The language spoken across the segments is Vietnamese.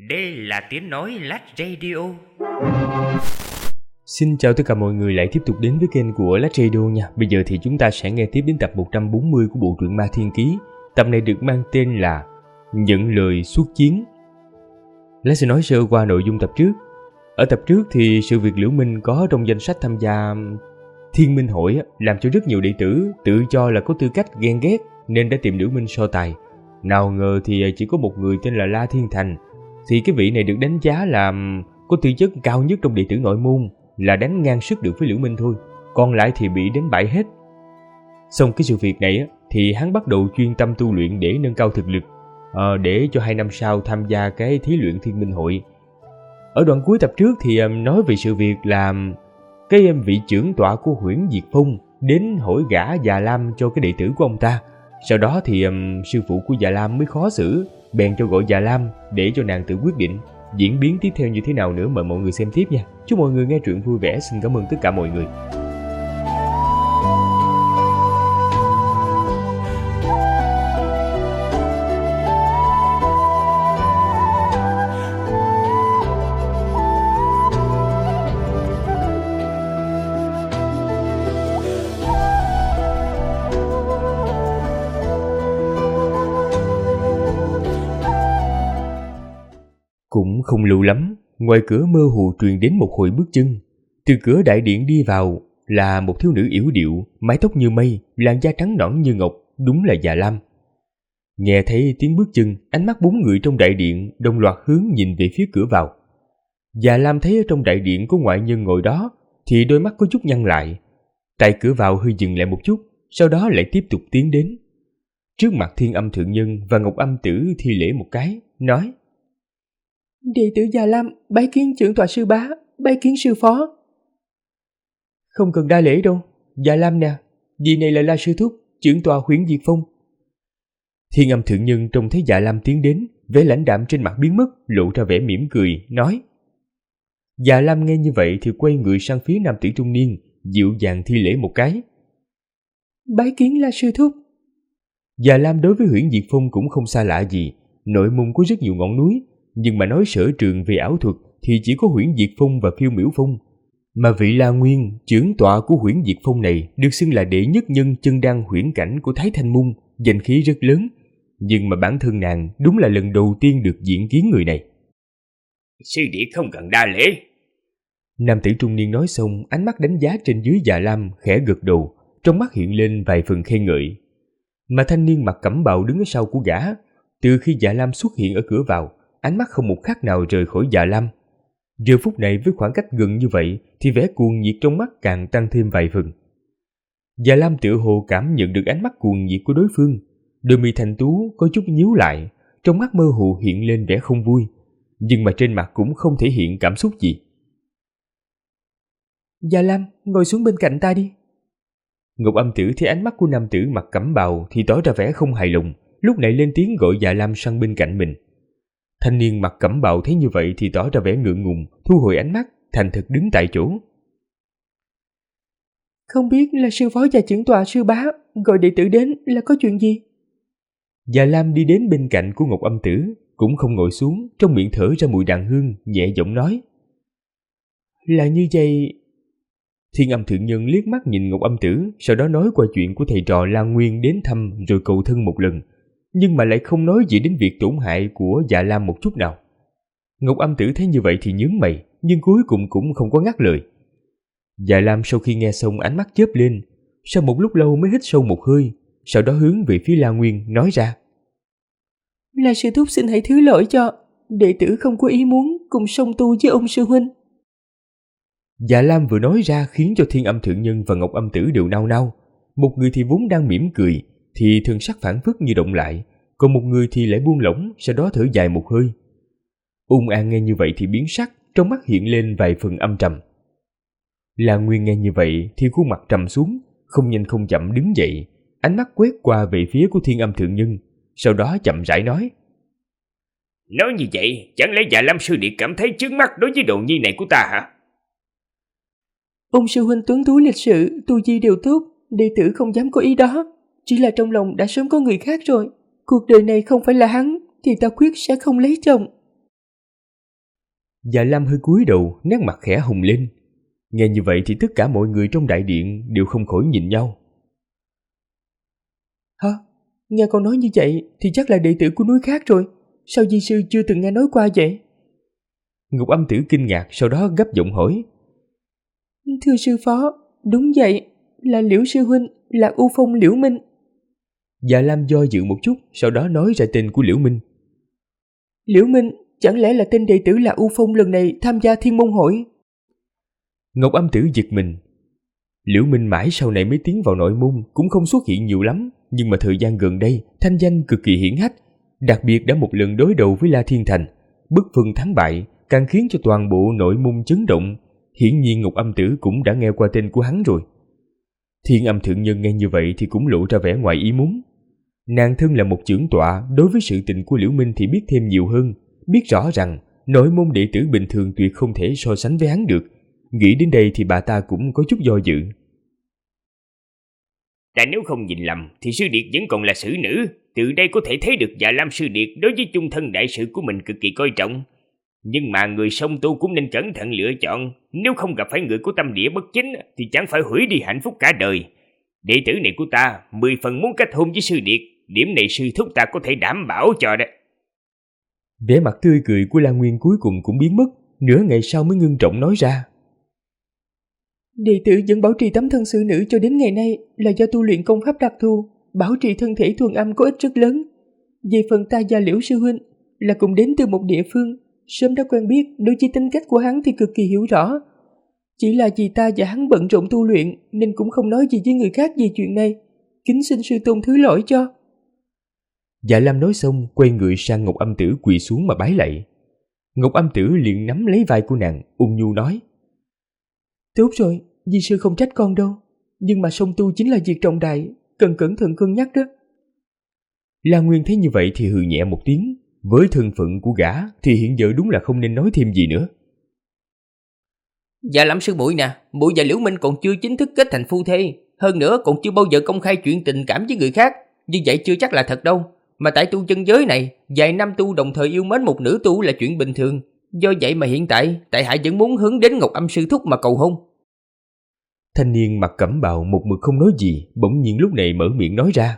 Đây là tiếng nói Lách Radio. Xin chào tất cả mọi người lại tiếp tục đến với kênh của Lách Radio nha. Bây giờ thì chúng ta sẽ nghe tiếp đến tập 140 của bộ truyện Ma Thiên Ký. Tập này được mang tên là Nhận lời xuất chiến. Lách sẽ nói sơ qua nội dung tập trước. Ở tập trước thì sự việc Liễu Minh có trong danh sách tham gia Thiên Minh Hội làm cho rất nhiều đệ tử tự cho là có tư cách ghen ghét nên đã tìm Liễu Minh so tài. Nào ngờ thì chỉ có một người tên là La Thiên Thành. Thì cái vị này được đánh giá là có tư chất cao nhất trong đệ tử nội môn, là đánh ngang sức được với Liễu Minh thôi, còn lại thì bị đánh bại hết. Xong cái sự việc này thì hắn bắt đầu chuyên tâm tu luyện để nâng cao thực lực, để cho 2 năm sau tham gia cái thí luyện Thiên Minh Hội. Ở đoạn cuối tập trước thì nói về sự việc là cái vị trưởng tọa của Huyễn Diệt Phong đến hỏi gả Già Lam cho cái đệ tử của ông ta. Sau đó thì sư phụ của Già Lam mới khó xử, bèn cho gọi Già Lam để cho nàng tự quyết định. Diễn biến tiếp theo như thế nào nữa mời mọi người xem tiếp nha. Chúc mọi người nghe truyện vui vẻ. Xin cảm ơn tất cả mọi người. Cũng không lâu lắm, ngoài cửa mơ hồ truyền đến một hồi bước chân. Từ cửa đại điện đi vào là một thiếu nữ yểu điệu, mái tóc như mây, làn da trắng nõn như ngọc, đúng là Già Lam. Nghe thấy tiếng bước chân, ánh mắt 4 người trong đại điện đồng loạt hướng nhìn về phía cửa vào. Già Lam thấy ở trong đại điện có ngoại nhân ngồi đó thì đôi mắt có chút nhăn lại. Tại cửa vào hơi dừng lại một chút, sau đó lại tiếp tục tiến đến. Trước mặt Thiên Âm Thượng Nhân và Ngọc Âm Tử thi lễ một cái, nói: Đệ tử Già Lam bái kiến trưởng tọa sư bá, bái kiến sư phó. Không cần đa lễ đâu, Già Lam nè, vị này là La sư thúc, trưởng tọa Huyễn Diệt Phong. Thiên Âm Thượng Nhân trông thấy Già Lam tiến đến, vẻ lãnh đạm trên mặt biến mất, lộ ra vẻ mỉm cười, nói. Già Lam nghe như vậy thì quay người sang phía nam tử trung niên, dịu dàng thi lễ một cái. Bái kiến La sư thúc. Già Lam đối với Huyễn Diệt Phong cũng không xa lạ gì, nội môn có rất nhiều ngọn núi, nhưng mà nói sở trường về ảo thuật thì chỉ có Huyễn Diệt Phong và Phiêu Miểu Phong. Mà vị La Nguyên, trưởng tọa của Huyễn Diệt Phong này được xưng là đệ nhất nhân chân đan huyễn cảnh của Thái Thanh Môn, danh khí rất lớn. Nhưng mà bản thân nàng đúng là lần đầu tiên được diện kiến người này. Sư đệ không cần đa lễ. Nam tử trung niên nói xong, ánh mắt đánh giá trên dưới Già Lam, khẽ gật đầu, trong mắt hiện lên vài phần khen ngợi. Mà thanh niên mặc cẩm bào đứng ở sau của gã, từ khi Già Lam xuất hiện ở cửa vào, ánh mắt không một khắc nào rời khỏi Già Lam. Giờ phút này với khoảng cách gần như vậy thì vẻ cuồng nhiệt trong mắt càng tăng thêm vài phần. Già Lam tựa hồ cảm nhận được ánh mắt cuồng nhiệt của đối phương, đôi mi thanh tú có chút nhíu lại, trong mắt mơ hồ hiện lên vẻ không vui, nhưng mà trên mặt cũng không thể hiện cảm xúc gì. Già Lam, ngồi xuống bên cạnh ta đi. Ngọc Âm Tử thấy ánh mắt của nam tử mặc cẩm bào thì tỏ ra vẻ không hài lòng, lúc này lên tiếng gọi Già Lam sang bên cạnh mình. Thanh niên mặc cẩm bào thấy như vậy thì tỏ ra vẻ ngượng ngùng, thu hồi ánh mắt, thành thực đứng tại chỗ. Không biết là sư phó và trưởng tọa sư bá gọi đệ tử đến là có chuyện gì? Già Lam đi đến bên cạnh của Ngọc Âm Tử, cũng không ngồi xuống, trong miệng thở ra mùi đàn hương, nhẹ giọng nói. Là như vậy. Thiên Âm Thượng Nhân liếc mắt nhìn Ngọc Âm Tử, sau đó nói qua chuyện của thầy trò La Nguyên đến thăm rồi cầu thân một lần, nhưng mà lại không nói gì đến việc tổn hại của Già Lam một chút nào. Ngọc Âm Tử thấy như vậy thì nhướng mày, nhưng cuối cùng cũng không có ngắt lời. Già Lam sau khi nghe xong ánh mắt chớp lên, sau một lúc lâu mới hít sâu một hơi, sau đó hướng về phía La Nguyên nói ra. La sư thúc xin hãy thứ lỗi cho, đệ tử không có ý muốn cùng song tu với ông sư huynh. Già Lam vừa nói ra khiến cho Thiên Âm Thượng Nhân và Ngọc Âm Tử đều nao nao. Một người thì vốn đang mỉm cười thì thần sắc phảng phất như động lại, còn một người thì lại buông lỏng, sau đó thở dài một hơi. Ung An nghe như vậy thì biến sắc, trong mắt hiện lên vài phần âm trầm. La Nguyên nghe như vậy thì khuôn mặt trầm xuống, không nhanh không chậm đứng dậy, ánh mắt quét qua về phía của Thiên Âm Thượng Nhân, sau đó chậm rãi nói. Nói như vậy, chẳng lẽ Già Lam sư đệ cảm thấy chướng mắt đối với đồ nhi này của ta hả? Ông sư huynh tuấn tú lịch sự, tu vi đều tốt, đệ tử không dám có ý đó, chỉ là trong lòng đã sớm có người khác rồi. Cuộc đời này không phải là hắn thì ta quyết sẽ không lấy chồng. Dạ Lam hơi cúi đầu, nét mặt khẽ hồng lên. Nghe như vậy thì tất cả mọi người trong đại điện đều không khỏi nhìn nhau. Hả? Nghe con nói như vậy thì chắc là đệ tử của núi khác rồi. Sao di sư chưa từng nghe nói qua vậy? Ngọc Âm Tử kinh ngạc, sau đó gấp giọng hỏi. Thưa sư phó, đúng vậy, là Liễu sư huynh, là U Phong Liễu Minh. Dạ Lam do dự một chút, sau đó nói ra tên của Liễu Minh. Liễu Minh, chẳng lẽ là tên đệ tử là U Phong lần này tham gia Thiên Môn Hội? Ngọc Âm Tử giật mình. Liễu Minh mãi sau này mới tiến vào nội môn, cũng không xuất hiện nhiều lắm, nhưng mà thời gian gần đây thanh danh cực kỳ hiển hách, đặc biệt đã một lần đối đầu với La Thiên Thành, bất phân thắng bại, càng khiến cho toàn bộ nội môn chấn động. Hiển nhiên Ngọc Âm Tử cũng đã nghe qua tên của hắn rồi. Thiên Âm thượng nhân nghe như vậy thì cũng lộ ra vẻ ngoài ý muốn. Nàng thân là một trưởng tọa, đối với sự tình của Liễu Minh thì biết thêm nhiều hơn, biết rõ rằng nội môn đệ tử bình thường tuyệt không thể so sánh với hắn được. Nghĩ đến đây thì bà ta cũng có chút do dự. Ta nếu không nhìn lầm thì sư điệt vẫn còn là xử nữ. Từ đây có thể thấy được Dạ Lam sư điệt đối với chung thân đại sự của mình cực kỳ coi trọng. Nhưng mà người song tu cũng nên cẩn thận lựa chọn. Nếu không gặp phải người có tâm địa bất chính thì chẳng phải hủy đi hạnh phúc cả đời. Đệ tử này của ta 10 phần muốn kết hôn với sư điệt. Điểm này sư thúc ta có thể đảm bảo cho đó. Vẻ mặt tươi cười của La Nguyên cuối cùng cũng biến mất. Nửa ngày sau mới ngưng trọng nói ra. Đệ tử vẫn bảo trì tấm thân xử nữ cho đến ngày nay là do tu luyện công pháp đặc thù, bảo trì thân thể thuần âm có ích rất lớn. Về phần ta và Liễu sư huynh là cùng đến từ một địa phương, sớm đã quen biết, đối với tính cách của hắn thì cực kỳ hiểu rõ. Chỉ là vì ta và hắn bận rộn tu luyện nên cũng không nói gì với người khác về chuyện này. Kính xin sư tôn thứ lỗi cho. Dạ Lam nói xong quay người sang Ngọc Âm Tử quỳ xuống mà bái lạy. Ngọc Âm Tử liền nắm lấy vai của nàng, ôn nhu nói. Tốt rồi, di sư không trách con đâu. Nhưng mà song tu chính là việc trọng đại, cần cẩn thận cân nhắc đó. La Nguyên thấy như vậy thì hừ nhẹ một tiếng. Với thân phận của gã thì hiện giờ đúng là không nên nói thêm gì nữa. Dạ Lam sư muội nè, muội và Liễu Minh còn chưa chính thức kết thành phu thê, hơn nữa còn chưa bao giờ công khai chuyện tình cảm với người khác, như vậy chưa chắc là thật đâu. Mà tại tu chân giới này, vài năm tu đồng thời yêu mến một nữ tu là chuyện bình thường. Do vậy mà hiện tại, tại hạ vẫn muốn hướng đến Ngọc Âm sư thúc mà cầu hôn. Thanh niên mặc cẩm bào một mực không nói gì, bỗng nhiên lúc này mở miệng nói ra.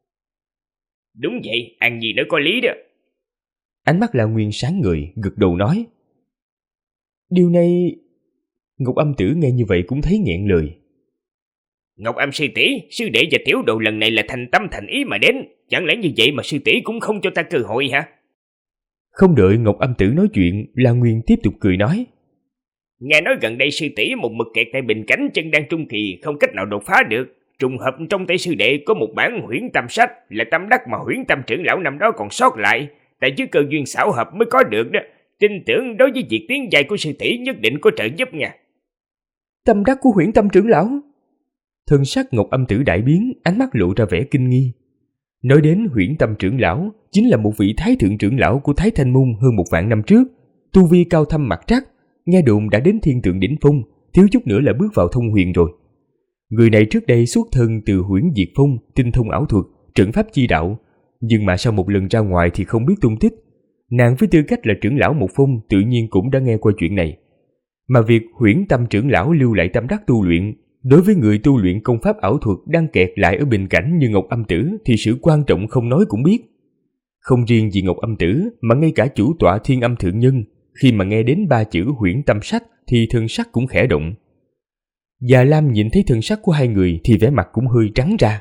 Đúng vậy, An Nhi nói có lý đó. Ánh mắt La Nguyên sáng ngời, gật đầu nói. Điều này... Ngọc Âm Tử nghe như vậy cũng thấy nghẹn lời. Ngọc Âm sư tỷ, sư đệ và tiểu đồ lần này là thành tâm thành ý mà đến. Chẳng lẽ như vậy mà sư tỷ cũng không cho ta cơ hội hả? Không đợi Ngọc Âm Tử nói chuyện, La Nguyên tiếp tục cười nói. Nghe nói gần đây sư tỷ một mực kẹt tại bình cảnh chân đang trung kỳ, không cách nào đột phá được. Trùng hợp trong tay sư đệ có một bản huyễn tâm sách, là tâm đắc mà huyễn tâm trưởng lão năm đó còn sót lại. Tại dưới cơ duyên xảo hợp mới có được đó. Tin tưởng đối với việc tiến giai của sư tỷ nhất định có trợ giúp nha. Tâm đắc của huyễn tâm trưởng lão? Thân sắc Ngọc Âm Tử đại biến, ánh mắt lộ ra vẻ kinh nghi. Nói đến huyễn tâm trưởng lão, chính là một vị thái thượng trưởng lão của Thái Thanh Môn hơn 1.000 năm trước. Tu vi cao thâm mặt trắc, nghe đồn đã đến thiên tượng đỉnh phong, thiếu chút nữa là bước vào thông huyền rồi. Người này trước đây xuất thân từ Huyễn Diệt Phong, tinh thông ảo thuật, trận pháp chi đạo, nhưng mà sau một lần ra ngoài thì không biết tung tích. Nàng với tư cách là trưởng lão một phong tự nhiên cũng đã nghe qua chuyện này. Mà việc huyễn tâm trưởng lão lưu lại tâm đắc tu luyện, đối với người tu luyện công pháp ảo thuật đang kẹt lại ở bình cảnh như Ngọc Âm Tử thì sự quan trọng không nói cũng biết. Không riêng gì Ngọc Âm Tử mà ngay cả chủ tọa Thiên Âm thượng nhân, khi mà nghe đến 3 chữ huyễn tâm sách thì thân sắc cũng khẽ động. Già Lam nhìn thấy thân sắc của hai người thì vẻ mặt cũng hơi trắng ra.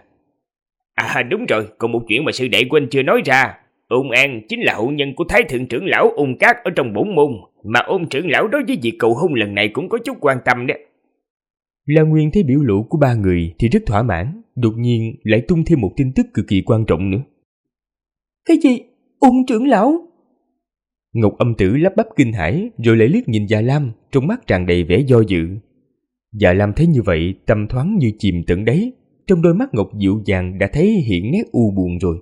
À đúng rồi, còn một chuyện mà sư đệ quên chưa nói ra. Ôn An chính là hậu nhân của Thái thượng trưởng lão Ôn Cát ở trong bổn môn, mà Ôn trưởng lão đối với việc cầu hôn lần này cũng có chút quan tâm đó. La Nguyên thấy biểu lộ của ba người thì rất thỏa mãn, đột nhiên lại tung thêm một tin tức cực kỳ quan trọng nữa. Cái gì? Ôn trưởng lão? Ngọc Âm Tử lắp bắp kinh hãi rồi lại liếc nhìn Già Lam, trong mắt tràn đầy vẻ do dự. Già Lam thấy như vậy, tâm thoáng như chìm tận đáy, trong đôi mắt ngọc dịu dàng đã thấy hiện nét u buồn rồi.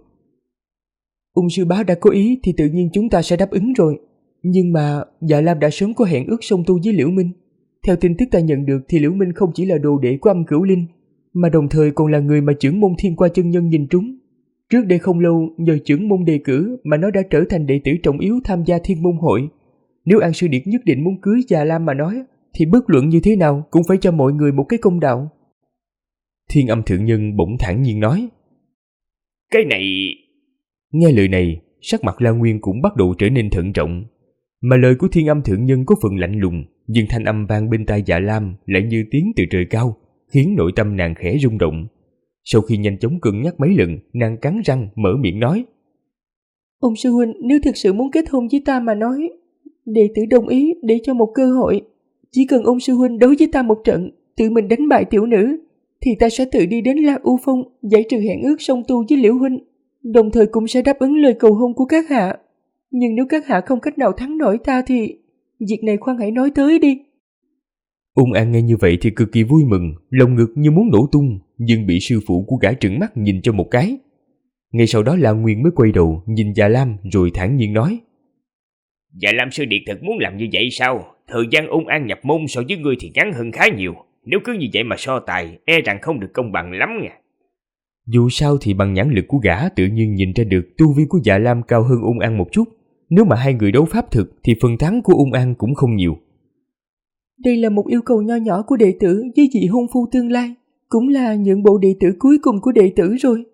Ung sư bá đã có ý thì tự nhiên chúng ta sẽ đáp ứng rồi. Nhưng mà Dạ Lam đã sớm có hẹn ước song tu với Liễu Minh. Theo tin tức ta nhận được thì Liễu Minh không chỉ là đồ đệ của Âm Cửu Linh, mà đồng thời còn là người mà trưởng môn Thiên Qua chân nhân nhìn trúng. Trước đây không lâu nhờ trưởng môn đề cử mà nó đã trở thành đệ tử trọng yếu tham gia Thiên Môn hội. nếu An Sư Điệt nhất định muốn cưới Già Lam mà nói, thì bất luận như thế nào cũng phải cho mọi người một cái công đạo. Thiên Âm Thượng Nhân bỗng thản nhiên nói. Cái này... Nghe lời này, sắc mặt La Nguyên cũng bắt đầu trở nên thận trọng. Mà lời của Thiên Âm Thượng Nhân có phần lạnh lùng, nhưng thanh âm vang bên tai Dạ Lam lại như tiếng từ trời cao, khiến nội tâm nàng khẽ rung động. Sau khi nhanh chóng cân nhắc mấy lần, nàng cắn răng mở miệng nói. Ông sư huynh nếu thực sự muốn kết hôn với ta mà nói, đệ tử đồng ý để cho một cơ hội. Chỉ cần ông sư huynh đấu với ta một trận, tự mình đánh bại tiểu nữ, thì ta sẽ tự đi đến Lạc U Phong giải trừ hẹn ước song tu với Liễu huynh, đồng thời cũng sẽ đáp ứng lời cầu hôn của các hạ. Nhưng nếu các hạ không cách nào thắng nổi ta thì việc này khoan hãy nói tới đi. Ung An nghe như vậy thì cực kỳ vui mừng, lồng ngực như muốn nổ tung, nhưng bị sư phụ của gã trừng mắt nhìn cho một cái. Ngay sau đó La Nguyên mới quay đầu nhìn Dạ Lam rồi thản nhiên nói. Dạ Lam Sư Điệt thật muốn làm như vậy sao? Thời gian Ung An nhập môn so với ngươi thì ngắn hơn khá nhiều. Nếu cứ như vậy mà so tài, e rằng không được công bằng lắm nha. Dù sao thì bằng nhãn lực của gã tự nhiên nhìn ra được tu vi của Dạ Lam cao hơn Ung An một chút. Nếu mà hai người đấu pháp thực thì phần thắng của Ung An cũng không nhiều. Đây là một yêu cầu nho nhỏ của đệ tử với vị hôn phu tương lai, cũng là nhượng bộ đệ tử cuối cùng của đệ tử rồi.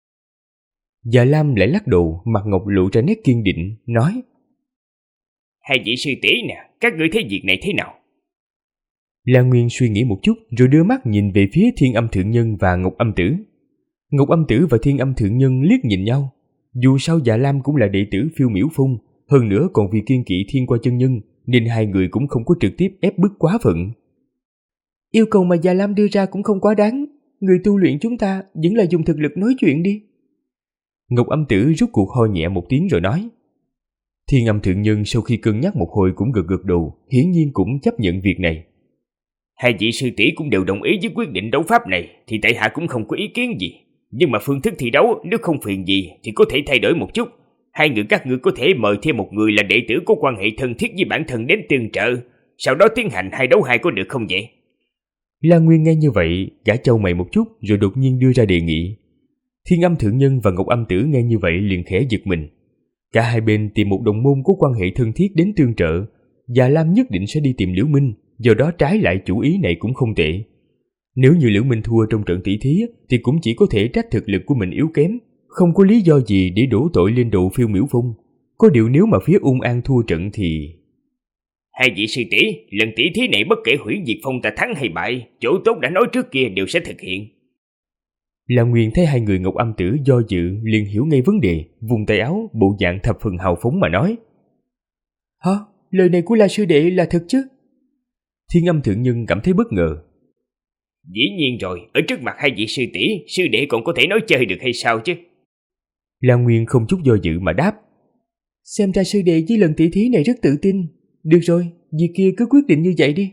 Dạ Lam lại lắc đầu, mặt ngọc lộ ra nét kiên định, nói. Hai vị sư tỷ nè, các ngươi thấy việc này thế nào? La Nguyên suy nghĩ một chút rồi đưa mắt nhìn về phía Thiên Âm Thượng Nhân và Ngọc Âm Tử. Ngọc Âm Tử và Thiên Âm Thượng Nhân liếc nhìn nhau. Dù sao Dạ Lam cũng là đệ tử Phiêu Miểu Phong, hơn nữa còn vì kiên kỵ Thiên Qua Chân Nhân, nên hai người cũng không có trực tiếp ép bức quá phận. Yêu cầu mà Dạ Lam đưa ra cũng không quá đáng. Người tu luyện chúng ta vẫn là dùng thực lực nói chuyện đi. Ngọc Âm Tử rút cuộc ho nhẹ một tiếng rồi nói. Thiên Âm Thượng Nhân sau khi cân nhắc một hồi cũng gật gật đầu, hiển nhiên cũng chấp nhận việc này. Hai vị sư tỷ cũng đều đồng ý với quyết định đấu pháp này, thì tại hạ cũng không có ý kiến gì. Nhưng mà phương thức thi đấu nếu không phiền gì thì có thể thay đổi một chút. Hai người các ngươi có thể mời thêm một người là đệ tử có quan hệ thân thiết với bản thân đến tương trợ, sau đó tiến hành 2 đấu 2 có được không vậy? La Nguyên nghe như vậy, gã chau mày một chút rồi đột nhiên đưa ra đề nghị. Thiên Âm Thượng Nhân và Ngọc Âm Tử nghe như vậy liền khẽ giật mình. Cả hai bên tìm một đồng môn có quan hệ thân thiết đến tương trợ, Dạ Lam nhất định sẽ đi tìm Liễu Minh, do đó trái lại chủ ý này cũng không tệ. Nếu như Liễu Minh thua trong trận tỷ thí thì cũng chỉ có thể trách thực lực của mình yếu kém, không có lý do gì để đổ tội lên đầu Phiêu Miểu Phong. Có điều nếu mà phía Ung An thua trận thì... Hai vị sư tỷ, lần tỷ thí này bất kể Hủy Diệt Phong ta thắng hay bại, chỗ tốt đã nói trước kia đều sẽ thực hiện. La Nguyên thấy hai người Ngọc Âm Tử do dự liền hiểu ngay vấn đề, vùng tay áo bộ dạng thập phần hào phóng mà nói. Hả? Lời này của La sư đệ là thật chứ? Thiên Âm Thượng Nhân cảm thấy bất ngờ. Dĩ nhiên rồi, ở trước mặt hai vị sư tỷ, sư đệ còn có thể nói chơi được hay sao chứ? La Nguyên không chút do dự mà đáp. Xem ra sư đệ với lần tỷ thí này rất tự tin. Được rồi, việc kia cứ quyết định như vậy đi.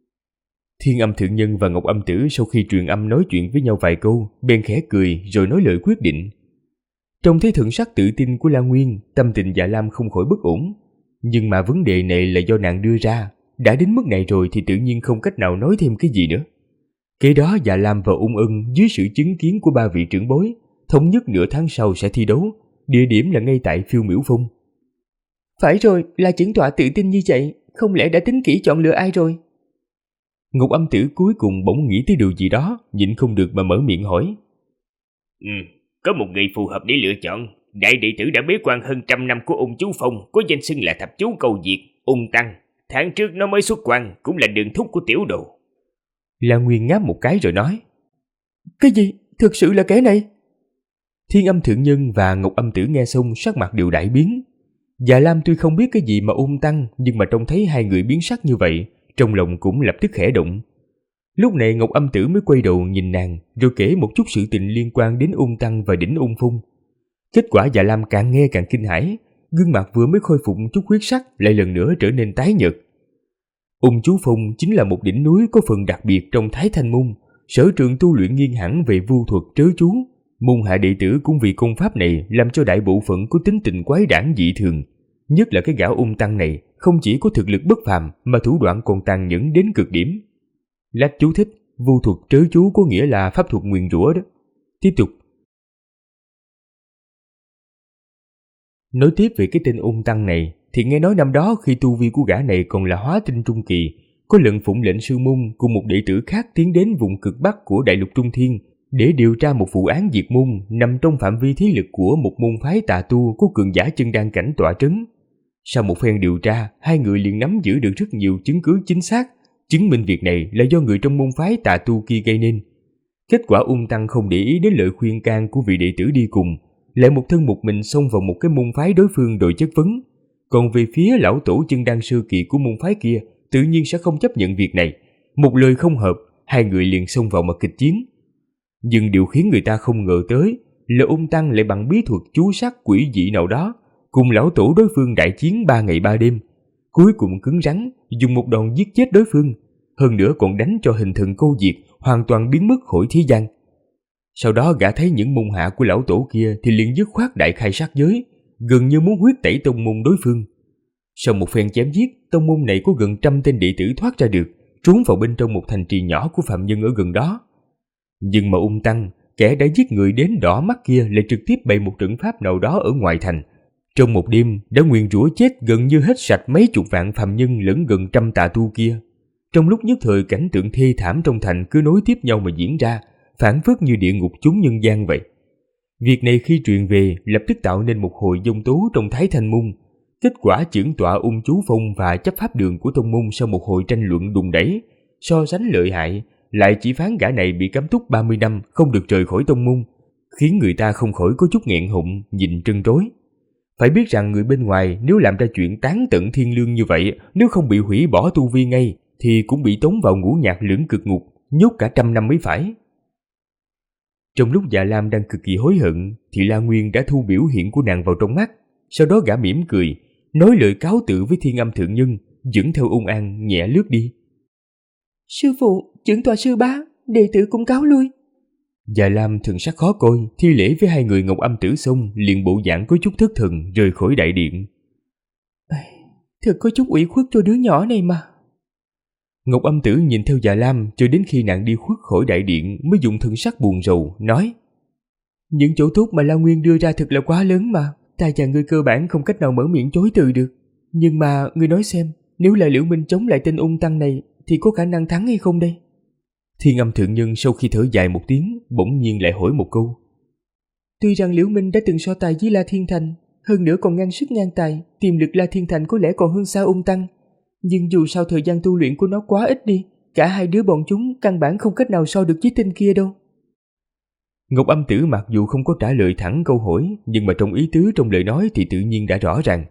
Thiên Âm Thượng Nhân và Ngọc Âm Tử sau khi truyền âm nói chuyện với nhau vài câu, bèn khẽ cười rồi nói lời quyết định. Trông thấy thần sắc tự tin của La Nguyên, tâm tình Dạ Lam không khỏi bất ổn. Nhưng mà vấn đề này là do nàng đưa ra, đã đến mức này rồi thì tự nhiên không cách nào nói thêm cái gì nữa. Kế đó Dạ Lam và Ung Ân dưới sự chứng kiến của 3 vị trưởng bối, thống nhất nửa tháng sau sẽ thi đấu, địa điểm là ngay tại Phiêu Miểu Phong. Phải rồi, là chưởng tọa tự tin như vậy, không lẽ đã tính kỹ chọn lựa ai rồi? Ngọc Âm Tử cuối cùng bỗng nghĩ tới điều gì đó, nhịn không được mà mở miệng hỏi. Có một người phù hợp để lựa chọn. Đại đệ tử đã bế quan hơn 100 năm của Ung Chú Phong, có danh xưng là Thập Chú Câu Diệt, Ung Tăng. Tháng trước nó mới xuất quan, cũng là đường thúc của tiểu đồ. La Nguyên ngáp một cái rồi nói. Cái gì? Thực sự là kẻ này? Thiên Âm Thượng Nhân và Ngọc Âm Tử nghe xong sắc mặt đều đại biến. Dạ Lam tuy không biết cái gì mà Ung Tăng, nhưng mà trông thấy hai người biến sắc như vậy, trong lòng cũng lập tức khẽ động. Lúc này Ngọc Âm Tử mới quay đầu nhìn nàng, rồi kể một chút sự tình liên quan đến Ung Tăng và đỉnh Ung Phong. Kết quả Dạ Lam càng nghe càng kinh hãi, gương mặt vừa mới khôi phục chút huyết sắc lại lần nữa trở nên tái nhợt. Ung Chú Phong chính là một đỉnh núi có phần đặc biệt trong Thái Thanh Môn, sở trường tu luyện nghiêng hẳn về vu thuật trớ chú. Môn hạ đệ tử cũng vì công pháp này làm cho đại bộ phận có tính tình quái đản dị thường. Nhất là cái gã Ung Tăng này không chỉ có thực lực bất phàm mà thủ đoạn còn tàn nhẫn đến cực điểm. Lát chú thích, vu thuật trớ chú có nghĩa là pháp thuật nguyền rủa đó. Tiếp tục. Nói tiếp về cái tên Ung Tăng này thì nghe nói năm đó khi tu vi của gã này còn là hóa tinh trung kỳ, có lần phụng lệnh sư môn cùng một đệ tử khác tiến đến vùng cực bắc của đại lục Trung Thiên để điều tra một vụ án diệt môn nằm trong phạm vi thế lực của một môn phái tà tu có cường giả chân đan cảnh tọa trấn. Sau một phen điều tra, hai người liền nắm giữ được rất nhiều chứng cứ chính xác, chứng minh việc này là do người trong môn phái tà tu kia gây nên. Kết quả Ung Tăng không để ý đến lời khuyên can của vị đệ tử đi cùng, lại một thân một mình xông vào một cái môn phái đối phương đòi chất vấn. Còn về phía lão tổ chân đan sơ kỳ của môn phái kia, tự nhiên sẽ không chấp nhận việc này. Một lời không hợp, hai người liền xông vào mà kịch chiến. Nhưng điều khiến người ta không ngờ tới là Ung Tăng lại bằng bí thuật chú sát quỷ dị nào đó, cùng lão tổ đối phương đại chiến 3 ngày 3 đêm. Cuối cùng cứng rắn, dùng một đòn giết chết đối phương, hơn nữa còn đánh cho hình thần câu diệt, hoàn toàn biến mất khỏi thế gian. Sau đó gã thấy những môn hạ của lão tổ kia thì liền dứt khoát đại khai sát giới, gần như muốn huyết tẩy tông môn đối phương. Sau một phen chém giết, tông môn này có gần 100 tên đệ tử thoát ra được, trốn vào bên trong một thành trì nhỏ của phạm nhân ở gần đó. Nhưng mà Ung Tăng, kẻ đã giết người đến đỏ mắt kia, lại trực tiếp bày một trận pháp nào đó ở ngoài thành. Trong một đêm đã nguyền rủa chết gần như hết sạch mấy chục vạn phạm nhân lẫn gần 100 tà tu kia. Trong lúc nhất thời, cảnh tượng thê thảm trong thành cứ nối tiếp nhau mà diễn ra, phảng phất như địa ngục chốn nhân gian vậy. Việc này khi truyền về lập tức tạo nên một hồi giông tố trong Thái Thanh môn. Kết quả chưởng tọa Ung Chú Phong và chấp pháp đường của tông môn sau một hồi tranh luận đùng đẩy, so sánh lợi hại, lại chỉ phán gã này bị cấm túc 30 năm không được rời khỏi tông môn, khiến người ta không khỏi có chút nghẹn họng, nhìn trân trối. Phải biết rằng người bên ngoài nếu làm ra chuyện tán tận thiên lương như vậy, nếu không bị hủy bỏ tu vi ngay, thì cũng bị tống vào ngũ nhạc lưỡng cực ngục, nhốt cả 100 năm mới phải. Trong lúc Dạ Lam đang cực kỳ hối hận, thì La Nguyên đã thu biểu hiện của nàng vào trong mắt, sau đó gã mỉm cười, nói lời cáo tự với Thiên Âm thượng nhân, dẫn theo Ung An nhẹ lướt đi. Sư phụ, trưởng tọa sư bá, đệ tử cũng cáo lui. Dạ Lam thần sắc khó coi, thi lễ với hai người Ngọc Âm Tử xong, liền bộ dạng có chút thất thần rời khỏi đại điện. Thật có chút ủy khuất cho đứa nhỏ này mà. Ngọc Âm Tử nhìn theo Dạ Lam cho đến khi nàng đi khuất khỏi đại điện mới dùng thần sắc buồn rầu, nói: Những chỗ tốt mà La Nguyên đưa ra thật là quá lớn mà, ta và ngươi cơ bản không cách nào mở miệng chối từ được. Nhưng mà ngươi nói xem, nếu là Liễu Minh chống lại tên Ung Tăng này thì có khả năng thắng hay không đây? Thiên Âm thượng nhân sau khi thở dài một tiếng, bỗng nhiên lại hỏi một câu. Tuy rằng Liễu Minh đã từng so tài với La Thiên Thành, hơn nữa còn ngang sức ngang tài, tiềm lực La Thiên Thành có lẽ còn hơn xa Ung Tăng, nhưng dù sao thời gian tu luyện của nó quá ít đi, cả hai đứa bọn chúng căn bản không cách nào so được với tên kia đâu. Ngọc Âm Tử mặc dù không có trả lời thẳng câu hỏi, nhưng mà trong ý tứ trong lời nói thì tự nhiên đã rõ ràng.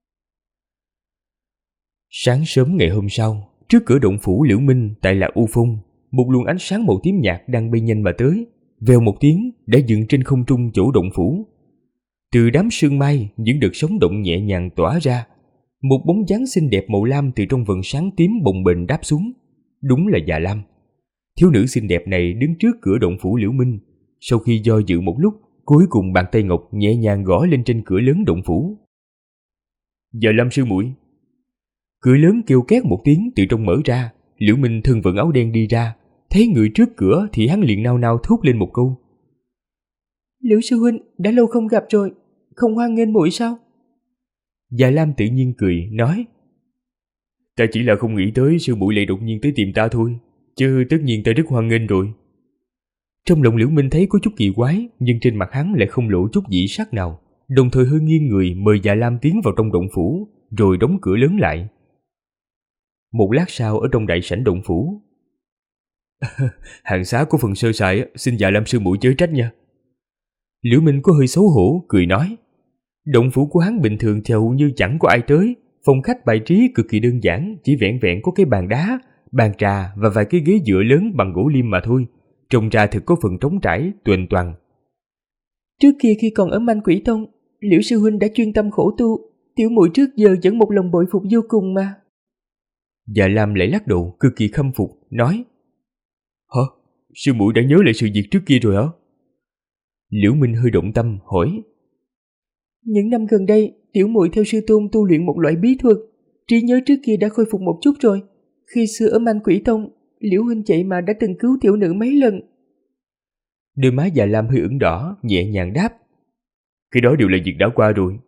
Sáng sớm ngày hôm sau, trước cửa động phủ Liễu Minh tại Lạc U Phong, một luồng ánh sáng màu tím nhạt đang bay nhanh mà tới, vèo một tiếng đã dựng trên không trung chỗ động phủ. Từ đám sương mai, những đợt sóng động nhẹ nhàng tỏa ra, một bóng dáng xinh đẹp màu lam từ trong vầng sáng tím bồng bềnh đáp xuống. Đúng là Dạ Lam. Thiếu nữ xinh đẹp này đứng trước cửa động phủ Liễu Minh, sau khi do dự một lúc, cuối cùng bàn tay ngọc nhẹ nhàng gõ lên trên cửa lớn động phủ. Dạ Lam sư muội. Cửa lớn kêu két một tiếng từ trong mở ra, Liễu Minh thân vận áo đen đi ra, thấy người trước cửa thì hắn liền nao nao thốt lên một câu. Liễu sư huynh, đã lâu không gặp rồi, không hoan nghênh muội sao? Dạ Lam tự nhiên cười, nói: Ta chỉ là không nghĩ tới sư muội lại đột nhiên tới tìm ta thôi, chứ tất nhiên ta rất hoan nghênh rồi. Trong lòng Liễu Minh thấy có chút kỳ quái, nhưng trên mặt hắn lại không lộ chút dị sắc nào, đồng thời hơi nghiêng người mời Dạ Lam tiến vào trong động phủ, rồi đóng cửa lớn lại. Một lát sau ở trong đại sảnh động phủ, hàng xá có phần sơ sài, xin Dạ Lam sư muội chớ trách nha. Liễu Minh có hơi xấu hổ, cười nói: Động phủ của hắn bình thường thì hầu như chẳng có ai tới, phòng khách bài trí cực kỳ đơn giản, chỉ vẹn vẹn có cái bàn đá, bàn trà và vài cái ghế dựa lớn bằng gỗ lim mà thôi, trông ra thực có phần trống trải, tuềnh toàng. Trước kia khi còn ở Manh Quỷ Tông, Liễu sư huynh đã chuyên tâm khổ tu, tiểu muội trước giờ vẫn một lòng bội phục vô cùng mà. Dạ Lam lại lắc đầu, cực kỳ khâm phục, nói: Hả? Sư muội đã nhớ lại sự việc trước kia rồi hả? Liễu Minh hơi động tâm, hỏi: Những năm gần đây, tiểu muội theo sư tôn tu luyện một loại bí thuật, trí nhớ trước kia đã khôi phục một chút rồi. Khi xưa ở Manh Quỷ Tông, Liễu huynh vậy mà đã từng cứu tiểu nữ mấy lần. Đôi má Dạ Lam hơi ửng đỏ, nhẹ nhàng đáp: Cái đó đều là việc đã qua rồi,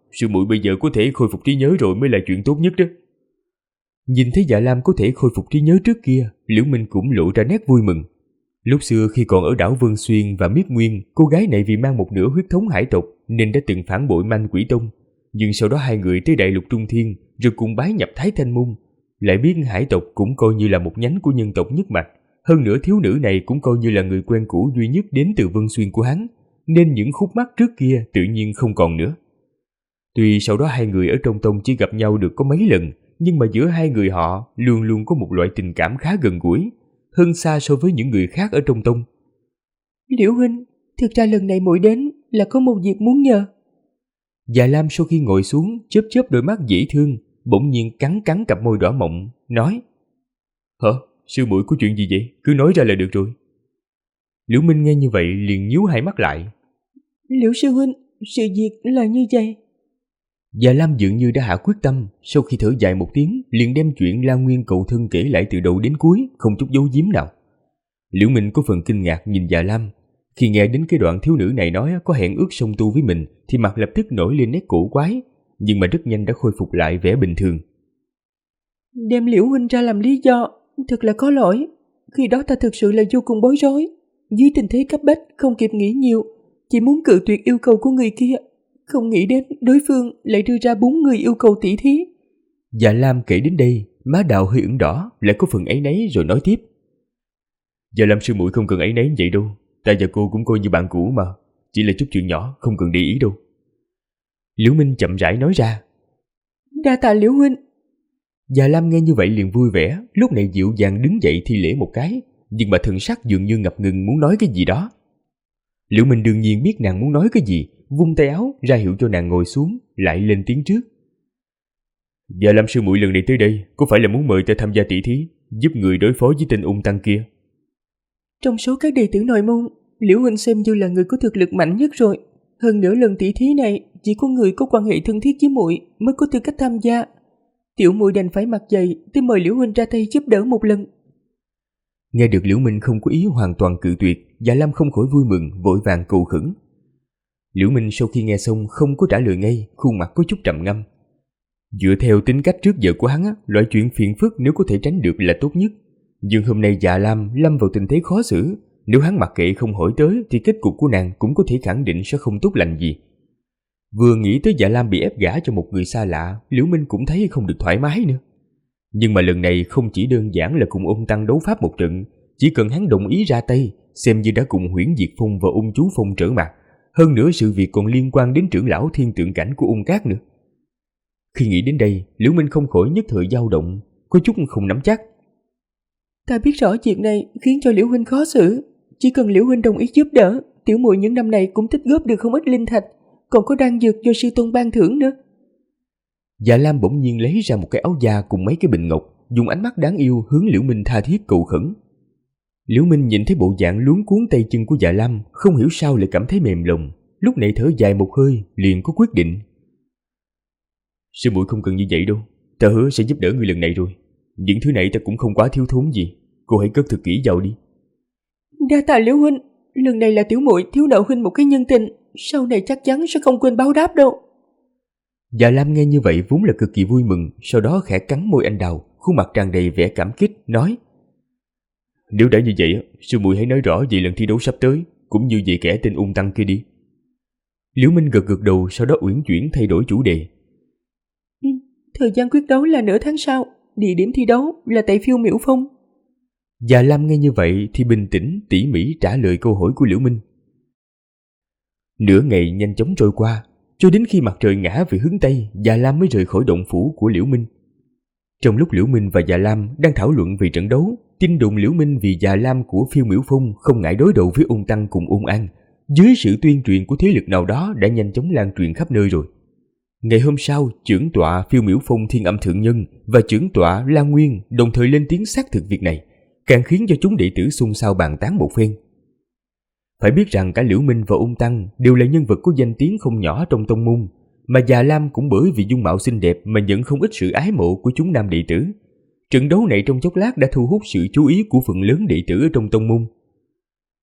sư muội bây giờ có thể khôi phục trí nhớ rồi mới là chuyện tốt nhất đó. Nhìn thấy Dạ Lam có thể khôi phục trí nhớ trước kia, Liễu Minh cũng lộ ra nét vui mừng. Lúc xưa khi còn ở đảo Vân Xuyên và Miết Nguyên, cô gái này vì mang một nửa huyết thống hải tộc nên đã từng phản bội Manh Quỷ Tông. Nhưng sau đó hai người tới Đại Lục Trung Thiên rồi cùng bái nhập Thái Thanh Môn. Lại biết hải tộc cũng coi như là một nhánh của nhân tộc nhất mạch. Hơn nữa thiếu nữ này cũng coi như là người quen cũ duy nhất đến từ Vân Xuyên của hắn, nên những khúc mắc trước kia tự nhiên không còn nữa. Tuy sau đó hai người ở trong tông chỉ gặp nhau được có mấy lần, nhưng mà giữa hai người họ luôn luôn có một loại tình cảm khá gần gũi, hơn xa so với những người khác ở trong tông. Liễu huynh, thực ra lần này muội đến là có một việc muốn nhờ. Dạ Lam sau khi ngồi xuống chớp chớp đôi mắt dễ thương, bỗng nhiên cắn cắn cặp môi đỏ mọng, nói: Hả? Sư muội có chuyện gì vậy? Cứ nói ra là được rồi. Liễu Minh nghe như vậy liền nhíu hai mắt lại. Liễu sư huynh, sự việc là như vậy. Dạ Lam dường như đã hạ quyết tâm, sau khi thở dài một tiếng liền đem chuyện La Nguyên cậu thân kể lại từ đầu đến cuối, không chút giấu giếm nào. Liễu Minh có phần kinh ngạc nhìn Dạ Lam. Khi nghe đến cái đoạn thiếu nữ này nói có hẹn ước song tu với mình thì mặt lập tức nổi lên nét cổ quái, nhưng mà rất nhanh đã khôi phục lại vẻ bình thường. Đem Liễu huynh ra làm lý do thật là có lỗi. Khi đó ta thực sự là vô cùng bối rối, dưới tình thế cấp bách không kịp nghĩ nhiều, chỉ muốn cự tuyệt yêu cầu của người kia. Không nghĩ đến đối phương lại đưa ra 4 người yêu cầu tỷ thí. Dạ Lam kể đến đây, má Đào hơi ửng đỏ, lại có phần áy náy rồi nói tiếp. Dạ Lam sư muội không cần áy náy vậy đâu, ta và cô cũng coi như bạn cũ mà, chỉ là chút chuyện nhỏ, không cần để ý đâu. Liễu Minh chậm rãi nói ra. Đa tạ Liễu huynh. Dạ Lam nghe như vậy liền vui vẻ, lúc này dịu dàng đứng dậy thi lễ một cái, nhưng mà thần sắc dường như ngập ngừng muốn nói cái gì đó. Liễu Minh đương nhiên biết nàng muốn nói cái gì, vung tay áo ra hiệu cho nàng ngồi xuống, lại lên tiếng trước. Dạ Lam sư muội lần này tới đây có phải là muốn mời ta tham gia tỷ thí, giúp người đối phó với tên ung tăng kia? Trong số các đệ tử nội môn, Liễu huynh xem như là người có thực lực mạnh nhất rồi. Hơn nữa lần tỷ thí này chỉ có người có quan hệ thân thiết với muội mới có tư cách tham gia. Tiểu muội đành phải mặt dày tới mời Liễu huynh ra tay giúp đỡ một lần. Nghe được Liễu Minh không có ý hoàn toàn cự tuyệt, Dạ Lam không khỏi vui mừng, vội vàng cầu khẩn. Liễu Minh sau khi nghe xong không có trả lời ngay, khuôn mặt có chút trầm ngâm. Dựa theo tính cách trước giờ của hắn, loại chuyện phiền phức nếu có thể tránh được là tốt nhất. Nhưng hôm nay Dạ Lam lâm vào tình thế khó xử, nếu hắn mặc kệ không hỏi tới thì kết cục của nàng cũng có thể khẳng định sẽ không tốt lành gì. Vừa nghĩ tới Dạ Lam bị ép gả cho một người xa lạ, Liễu Minh cũng thấy không được thoải mái nữa. Nhưng mà lần này không chỉ đơn giản là cùng ung tăng đấu pháp một trận, chỉ cần hắn đồng ý ra tay, xem như đã cùng Huyễn Diệt Phong và ung chú Phong trở mặt. Hơn nữa sự việc còn liên quan đến trưởng lão thiên tượng cảnh của ung cát nữa. Khi nghĩ đến đây, Liễu Minh không khỏi nhất thời dao động, có chút không nắm chắc. Ta biết rõ chuyện này khiến cho Liễu huynh khó xử, chỉ cần Liễu huynh đồng ý giúp đỡ, tiểu muội những năm này cũng tích góp được không ít linh thạch, còn có đan dược do sư tôn ban thưởng nữa. Dạ Lam bỗng nhiên lấy ra một cái áo da cùng mấy cái bình ngọc, dùng ánh mắt đáng yêu hướng Liễu Minh tha thiết cầu khẩn. Liễu Minh nhìn thấy bộ dạng luống cuống tay chân của Dạ Lam, không hiểu sao lại cảm thấy mềm lòng, lúc này thở dài một hơi, liền có quyết định. Sư muội không cần như vậy đâu, ta hứa sẽ giúp đỡ người lần này rồi. Những thứ này ta cũng không quá thiếu thốn gì, cô hãy cất thật kỹ vào đi. Đa tạ Liễu huynh, lần này là tiểu muội thiếu nợ huynh một cái nhân tình, sau này chắc chắn sẽ không quên báo đáp đâu. Dạ Lam nghe như vậy vốn là cực kỳ vui mừng, sau đó khẽ cắn môi anh đào, khuôn mặt tràn đầy vẻ cảm kích, nói: Nếu đã như vậy, sư muội hãy nói rõ về lần thi đấu sắp tới, cũng như về kẻ tên ung tăng kia đi. Liễu Minh gật gật đầu, sau đó uyển chuyển thay đổi chủ đề. Thời gian quyết đấu là nửa tháng sau, địa điểm thi đấu là tại Phiêu Miểu Phong. Dạ Lam nghe như vậy thì bình tĩnh tỉ mỉ trả lời câu hỏi của Liễu Minh. Nửa ngày nhanh chóng trôi qua, cho đến khi mặt trời ngã về hướng Tây, Dạ Lam mới rời khỏi động phủ của Liễu Minh. Trong lúc Liễu Minh và Dạ Lam đang thảo luận về trận đấu, tin đồn Liễu Minh vì Dạ Lam của Phiêu Miểu Phong không ngại đối đầu với ung tăng cùng ung an, dưới sự tuyên truyền của thế lực nào đó đã nhanh chóng lan truyền khắp nơi rồi. Ngày hôm sau, trưởng tọa Phiêu Miểu Phong Thiên Âm Thượng Nhân và trưởng tọa La Nguyên đồng thời lên tiếng xác thực việc này, càng khiến cho chúng đệ tử xôn xao bàn tán một phen. Phải biết rằng cả Liễu Minh và ung tăng đều là nhân vật có danh tiếng không nhỏ trong tông môn, mà Dạ Lam cũng bởi vì dung mạo xinh đẹp mà nhận không ít sự ái mộ của chúng nam đệ tử. Trận đấu này trong chốc lát đã thu hút sự chú ý của phần lớn đệ tử ở trong tông môn.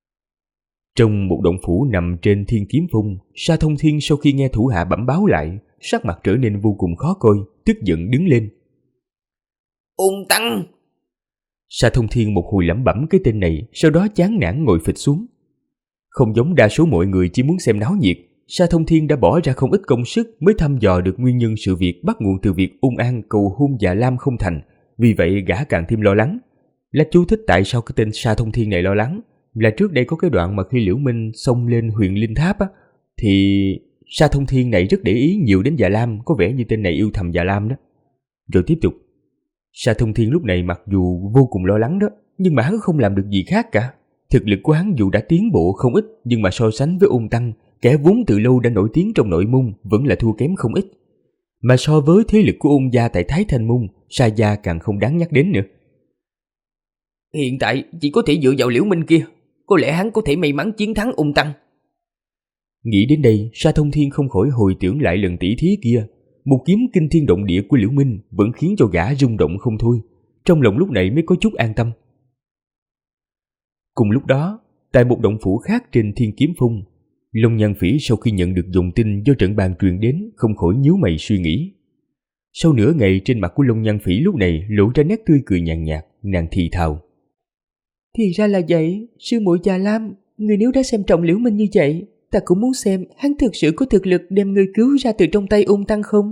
Trong một động phủ nằm trên Thiên Kiếm Phong, Sa Thông Thiên sau khi nghe thủ hạ bẩm báo lại, sắc mặt trở nên vô cùng khó coi, tức giận đứng lên. Ung Tăng! Sa Thông Thiên một hồi lẩm bẩm cái tên này, sau đó chán nản ngồi phịch xuống. Không giống đa số mọi người chỉ muốn xem náo nhiệt, Sa Thông Thiên đã bỏ ra không ít công sức mới thăm dò được nguyên nhân sự việc bắt nguồn từ việc Ung An cầu hôn Dạ Lam không thành, vì vậy gã càng thêm lo lắng. Là chú thích tại sao cái tên Sa Thông Thiên này lo lắng, là trước đây có cái đoạn mà khi Liễu Minh xông lên Huyền Linh Tháp á, thì Sa Thông Thiên này rất để ý nhiều đến Dạ Lam, có vẻ như tên này yêu thầm Dạ Lam đó. Rồi tiếp tục. Sa Thông Thiên lúc này mặc dù vô cùng lo lắng đó, nhưng mà hắn không làm được gì khác cả. Thực lực của hắn dù đã tiến bộ không ít, nhưng mà so sánh với Ung Tăng, kẻ vốn từ lâu đã nổi tiếng trong nội môn, vẫn là thua kém không ít. Mà so với thế lực của Ung gia tại Thái Thanh Môn, Sa gia càng không đáng nhắc đến nữa. Hiện tại chỉ có thể dựa vào Liễu Minh kia, có lẽ hắn có thể may mắn chiến thắng Ung Tăng. Nghĩ đến đây, Sa Thông Thiên không khỏi hồi tưởng lại lần tỷ thí kia. Một kiếm kinh thiên động địa của Liễu Minh vẫn khiến cho gã rung động không thôi. Trong lòng lúc này mới có chút an tâm. Cùng lúc đó, tại một động phủ khác trên Thiên Kiếm Phong, Long Nhan Phỉ sau khi nhận được dòng tin do trận bàn truyền đến, không khỏi nhíu mày suy nghĩ. Sau nửa ngày, trên mặt của Long Nhan Phỉ lúc này lộ ra nét tươi cười nhàn nhạt, nàng thì thào. Thì ra là vậy, sư muội Già Lam, người nếu đã xem trọng Liễu Minh như vậy, ta cũng muốn xem hắn thực sự có thực lực đem người cứu ra từ trong tay Ung Tăng không?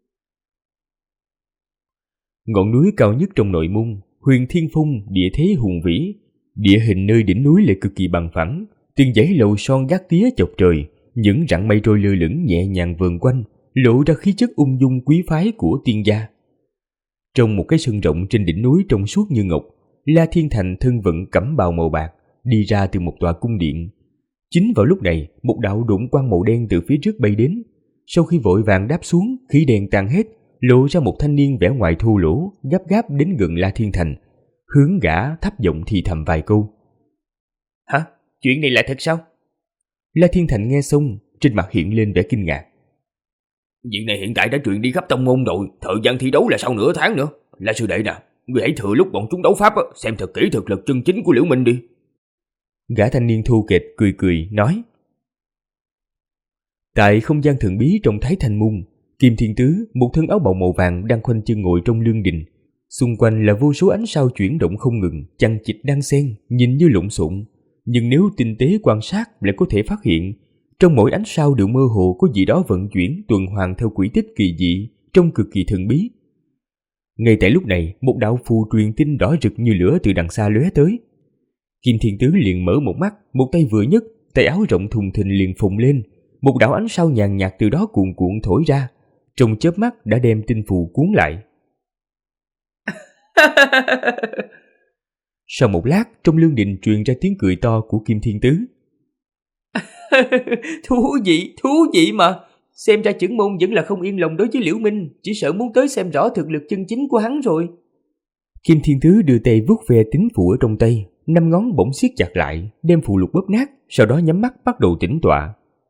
Ngọn núi cao nhất trong nội môn, Huyền Thiên Phong, địa thế hùng vĩ, địa hình nơi đỉnh núi lại cực kỳ bằng phẳng, từng dãy lầu son gác tía chọc trời, những rặng mây trôi lơ lửng nhẹ nhàng vờn quanh, lộ ra khí chất ung dung quý phái của tiên gia. Trong một cái sân rộng trên đỉnh núi trong suốt như ngọc, La Thiên Thành thân vận cẩm bào màu bạc đi ra từ một tòa cung điện. Chính vào lúc này, một đạo độn quang màu đen từ phía trước bay đến. Sau khi vội vàng đáp xuống, khí đèn tan hết, lộ ra một thanh niên vẻ ngoài thô lỗ, gấp gáp đến gần La Thiên Thành, hướng gã thấp giọng thì thầm vài câu. Hả? Chuyện này là thật sao? La Thiên Thành nghe xong, trên mặt hiện lên vẻ kinh ngạc. Chuyện này hiện tại đã truyền đi khắp tông môn rồi, thời gian thi đấu là sau nửa tháng nữa. Là sư đệ nè, người hãy thừa lúc bọn chúng đấu pháp xem thật kỹ thực lực chân chính của Liễu Minh đi. Gã thanh niên thô kệch cười cười nói. Tại không gian thần bí trong Thái Thanh Môn, Kim Thiên Tứ, một thân áo bào màu vàng đang khoanh chân ngồi trong lương đình. Xung quanh là vô số ánh sao chuyển động không ngừng, chằng chịt đan xen, nhìn như lộn xộn. Nhưng nếu tinh tế quan sát lại có thể phát hiện, trong mỗi ánh sao đều mơ hồ có gì đó vận chuyển tuần hoàn theo quỹ tích kỳ dị, trông cực kỳ thần bí. Ngay tại lúc này, một đạo phù truyền tinh đỏ rực như lửa từ đằng xa lóe tới. Kim Thiên Tứ liền mở một mắt, một tay vừa nhấc, tay áo rộng thùng thình liền phồng lên, một đạo ánh sao nhàn nhạt từ đó cuồn cuộn thổi ra, trong chớp mắt đã đem tinh phù cuốn lại. Sau một lát, trong lương đình truyền ra tiếng cười to của Kim Thiên Tứ. Thú vị mà. Xem ra chưởng môn vẫn là không yên lòng đối với Liễu Minh, chỉ sợ muốn tới xem rõ thực lực chân chính của hắn rồi. Kim Thiên Tứ đưa tay vuốt ve tín phù ở trong tay, 5 ngón bỗng siết chặt lại, đem phù lục bóp nát, sau đó nhắm mắt bắt đầu tĩnh tọa.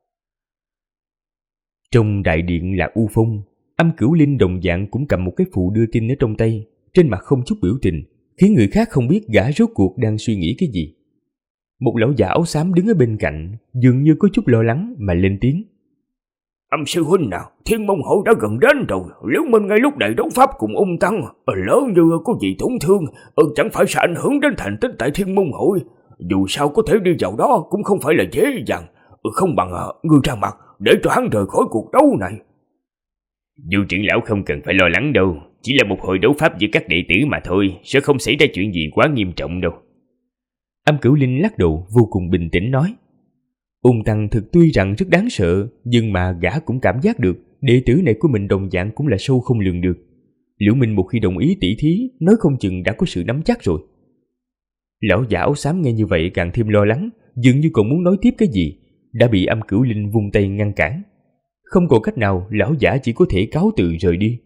Trong đại điện là U Phong, Âm Cửu Linh đồng dạng cũng cầm một cái phù đưa tin ở trong tay, trên mặt không chút biểu tình, khiến người khác không biết gã rốt cuộc đang suy nghĩ cái gì. Một lão già áo xám đứng ở bên cạnh, dường như có chút lo lắng mà lên tiếng. Âm sư huynh nào, Thiên Môn Hội đã gần đến rồi, Liễu Minh ngay lúc này đấu pháp cùng Ung Tăng, lỡ như có gì tổn thương, chẳng phải sẽ ảnh hưởng đến thành tích tại Thiên Môn Hội. Dù sao có thể đi vào đó cũng không phải là dễ dàng, không bằng ngươi ra mặt để cho hắn rời khỏi cuộc đấu này. Dù trưởng lão không cần phải lo lắng đâu, chỉ là một hồi đấu pháp giữa các đệ tử mà thôi, sẽ không xảy ra chuyện gì quá nghiêm trọng đâu. Âm Cửu Linh lắc đầu vô cùng bình tĩnh nói. Ung Tăng thực tuy rằng rất đáng sợ, nhưng mà gã cũng cảm giác được đệ tử này của mình đồng dạng cũng là sâu không lường được. Liễu Minh một khi đồng ý tỷ thí, nói không chừng đã có sự nắm chắc rồi. Lão già áo xám nghe như vậy càng thêm lo lắng, dường như còn muốn nói tiếp cái gì, đã bị Âm Cửu Linh vung tay ngăn cản. Không còn cách nào, lão giả chỉ có thể cáo từ rời đi.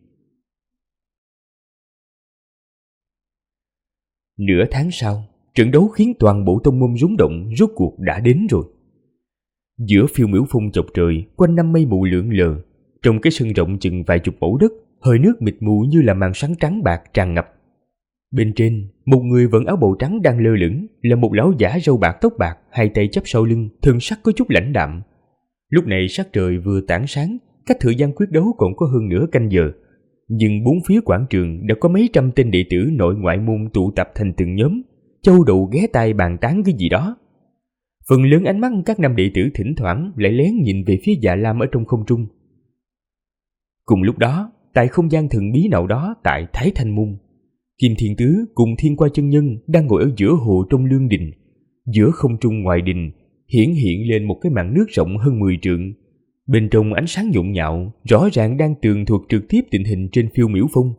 Nửa tháng sau, trận đấu khiến toàn bộ tông môn rúng động rốt cuộc đã đến rồi. Giữa phiêu miểu phong chọc trời, quanh năm mây mù lượn lờ, trong cái sân rộng chừng vài chục mẫu đất, hơi nước mịt mù như là màn sáng trắng bạc tràn ngập. Bên trên, một người vận áo bào trắng đang lơ lửng, là một lão giả râu bạc tóc bạc, hai tay chắp sau lưng, thân sắc có chút lãnh đạm. Lúc này sắc trời vừa tảng sáng, cách thời gian quyết đấu còn có hơn nửa canh giờ. Nhưng bốn phía quảng trường đã có mấy trăm tên đệ tử nội ngoại môn tụ tập thành từng nhóm, châu đầu ghé tai bàn tán cái gì đó. Phần lớn ánh mắt các nam đệ tử thỉnh thoảng lại lén nhìn về phía Dạ Lam ở trong không trung. Cùng lúc đó, tại không gian thần bí nào đó tại Thái Thanh Môn, Kim Thiên Tứ cùng Thiên Qua chân nhân đang ngồi ở giữa hồ trong lương đình. Giữa không trung ngoài đình hiện lên một cái màn nước rộng hơn 10 trượng. Bên trong ánh sáng nhộn nhạo, rõ ràng đang tường thuật trực tiếp tình hình trên Phiêu Miểu Phong.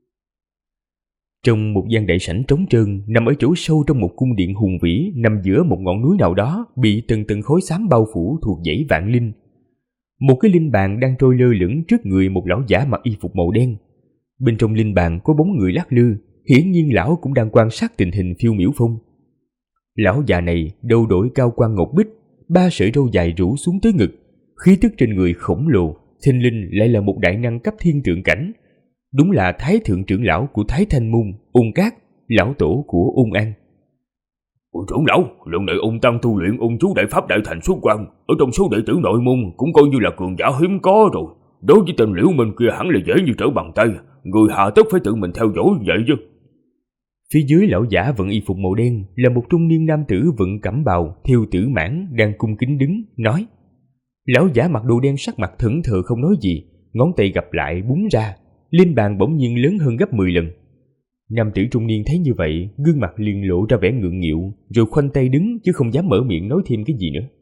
Trong một gian đại sảnh trống trơn nằm ở chỗ sâu trong một cung điện hùng vĩ, nằm giữa một ngọn núi nào đó bị từng tầng khói xám bao phủ thuộc dãy Vạn Linh. Một cái linh bàn đang trôi lơ lửng trước người một lão giả mặc y phục màu đen. Bên trong linh bàn có bóng người lắc lư, hiển nhiên lão cũng đang quan sát tình hình Phiêu Miểu Phong. Lão già này đầu đội cao quan ngọc bích, 3 sợi râu dài rủ xuống tới ngực, khí tức trên người khổng lồ, thình lình lại là một đại năng cấp thiên tượng cảnh. Đúng là Thái thượng trưởng lão của Thái Thanh Môn, Ung Cát, lão tổ của Ung An. Trưởng lão, lần này Ung tăng tu luyện Ung chú đại pháp đại thành xuất quan, ở trong số đệ tử nội môn cũng coi như là cường giả hiếm có rồi. Đối với tên Liễu Minh kia hẳn là dễ như trở bàn tay, người hạ tất phải tự mình theo dõi vậy chứ. Phía dưới lão giả vận y phục màu đen là một trung niên nam tử vận cẩm bào, thêu tử mãn đang cung kính đứng, nói. Lão giả mặc đồ đen sắc mặt thẫn thờ không nói gì, ngón tay gặp lại búng ra, linh bàn bỗng nhiên lớn hơn gấp 10 lần. Nam tử trung niên thấy như vậy, gương mặt liền lộ ra vẻ ngượng nghịu, rồi khoanh tay đứng chứ không dám mở miệng nói thêm cái gì nữa.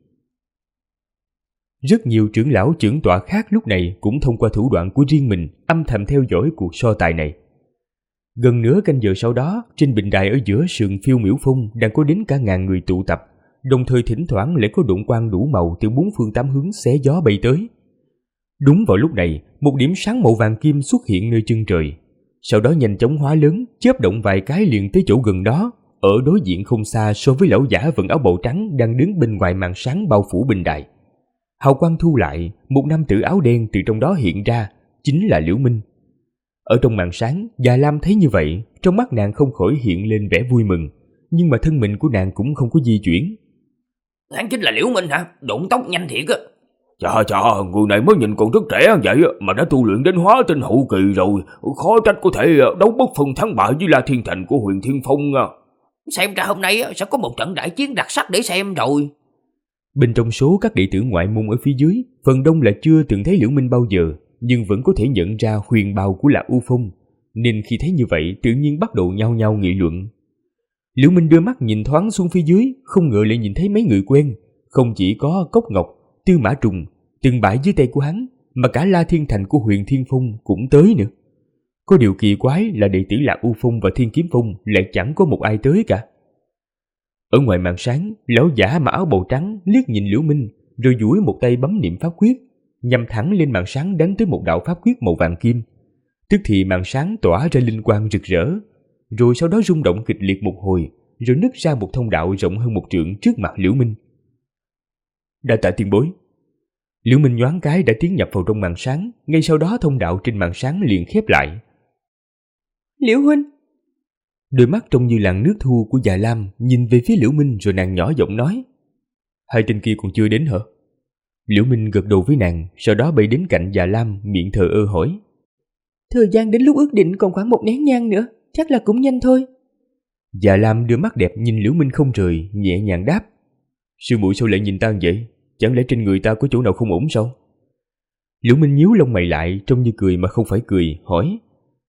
Rất nhiều trưởng lão trưởng tọa khác lúc này cũng thông qua thủ đoạn của riêng mình âm thầm theo dõi cuộc so tài này. Gần nửa canh giờ sau đó, trên bình đài ở giữa sườn Phiêu Miểu Phong đang có đến cả ngàn người tụ tập, đồng thời thỉnh thoảng lại có độn quang đủ màu từ 4 phương 8 hướng xé gió bay tới. Đúng vào lúc này, một điểm sáng màu vàng kim xuất hiện nơi chân trời, sau đó nhanh chóng hóa lớn, chớp động vài cái liền tới chỗ gần đó, ở đối diện không xa so với lão giả vận áo bào trắng đang đứng bên ngoài màn sáng bao phủ bình đài. Hào quang thu lại, một nam tử áo đen từ trong đó hiện ra, chính là Liễu Minh. Ở trong màn sáng, Dạ Lam thấy như vậy, trong mắt nàng không khỏi hiện lên vẻ vui mừng, nhưng mà thân mình của nàng cũng không có di chuyển. Hắn chính là Liễu Minh hả? Độn tốc nhanh thiệt á. Chà, người này mới nhìn còn rất trẻ vậy mà đã tu luyện đến hóa tinh hậu kỳ rồi, khó trách có thể đấu bất phân thắng bại với La Thiên Thành của Huyền Thiên Phong. Xem ra hôm nay sẽ có một trận đại chiến đặc sắc để xem rồi. Bên trong số các đệ tử ngoại môn ở phía dưới, phần đông là chưa từng thấy Liễu Minh bao giờ, nhưng vẫn có thể nhận ra huyền bào của Lạc U Phong, nên khi thấy như vậy tự nhiên bắt đầu nhao nhao nghị luận. Liễu Minh đưa mắt nhìn thoáng xuống phía dưới, không ngờ lại nhìn thấy mấy người quen, không chỉ có Cốc Ngọc, Tư Mã Trùng từng bại dưới tay của hắn, mà cả La Thiên Thành của Huyền Thiên Phong cũng tới nữa. Có điều kỳ quái là đệ tử Lạc U Phong và Thiên Kiếm Phong lại chẳng có một ai tới cả. Ở ngoài màn sáng, lão giả mặc áo bào trắng liếc nhìn Liễu Minh, rồi duỗi một tay bấm niệm pháp quyết, nhằm thẳng lên màn sáng đánh tới một đạo pháp quyết màu vàng kim. Tức thì màn sáng tỏa ra linh quang rực rỡ, rồi sau đó rung động kịch liệt một hồi, rồi nứt ra một thông đạo rộng hơn 1 trượng trước mặt Liễu Minh. Đa tạ tiền bối. Liễu Minh nhoáng cái đã tiến nhập vào trong màn sáng, ngay sau đó thông đạo trên màn sáng liền khép lại. Liễu huynh. Đôi mắt trông như làn nước thu của Dạ Lam nhìn về phía Liễu Minh, rồi nàng nhỏ giọng nói. Hai tên kia còn chưa đến hả? Liễu Minh gật đầu với nàng, sau đó bay đến cạnh Dạ Lam, miệng thờ ơ hỏi. Thời gian đến lúc ước định còn khoảng 1 nén nhang nữa, chắc là cũng nhanh thôi. Dạ Lam đưa mắt đẹp nhìn Liễu Minh không rời, nhẹ nhàng đáp. Sư muội sao lại nhìn ta vậy? Chẳng lẽ trên người ta có chỗ nào không ổn sao? Liễu Minh nhíu lông mày lại, trông như cười mà không phải cười, hỏi.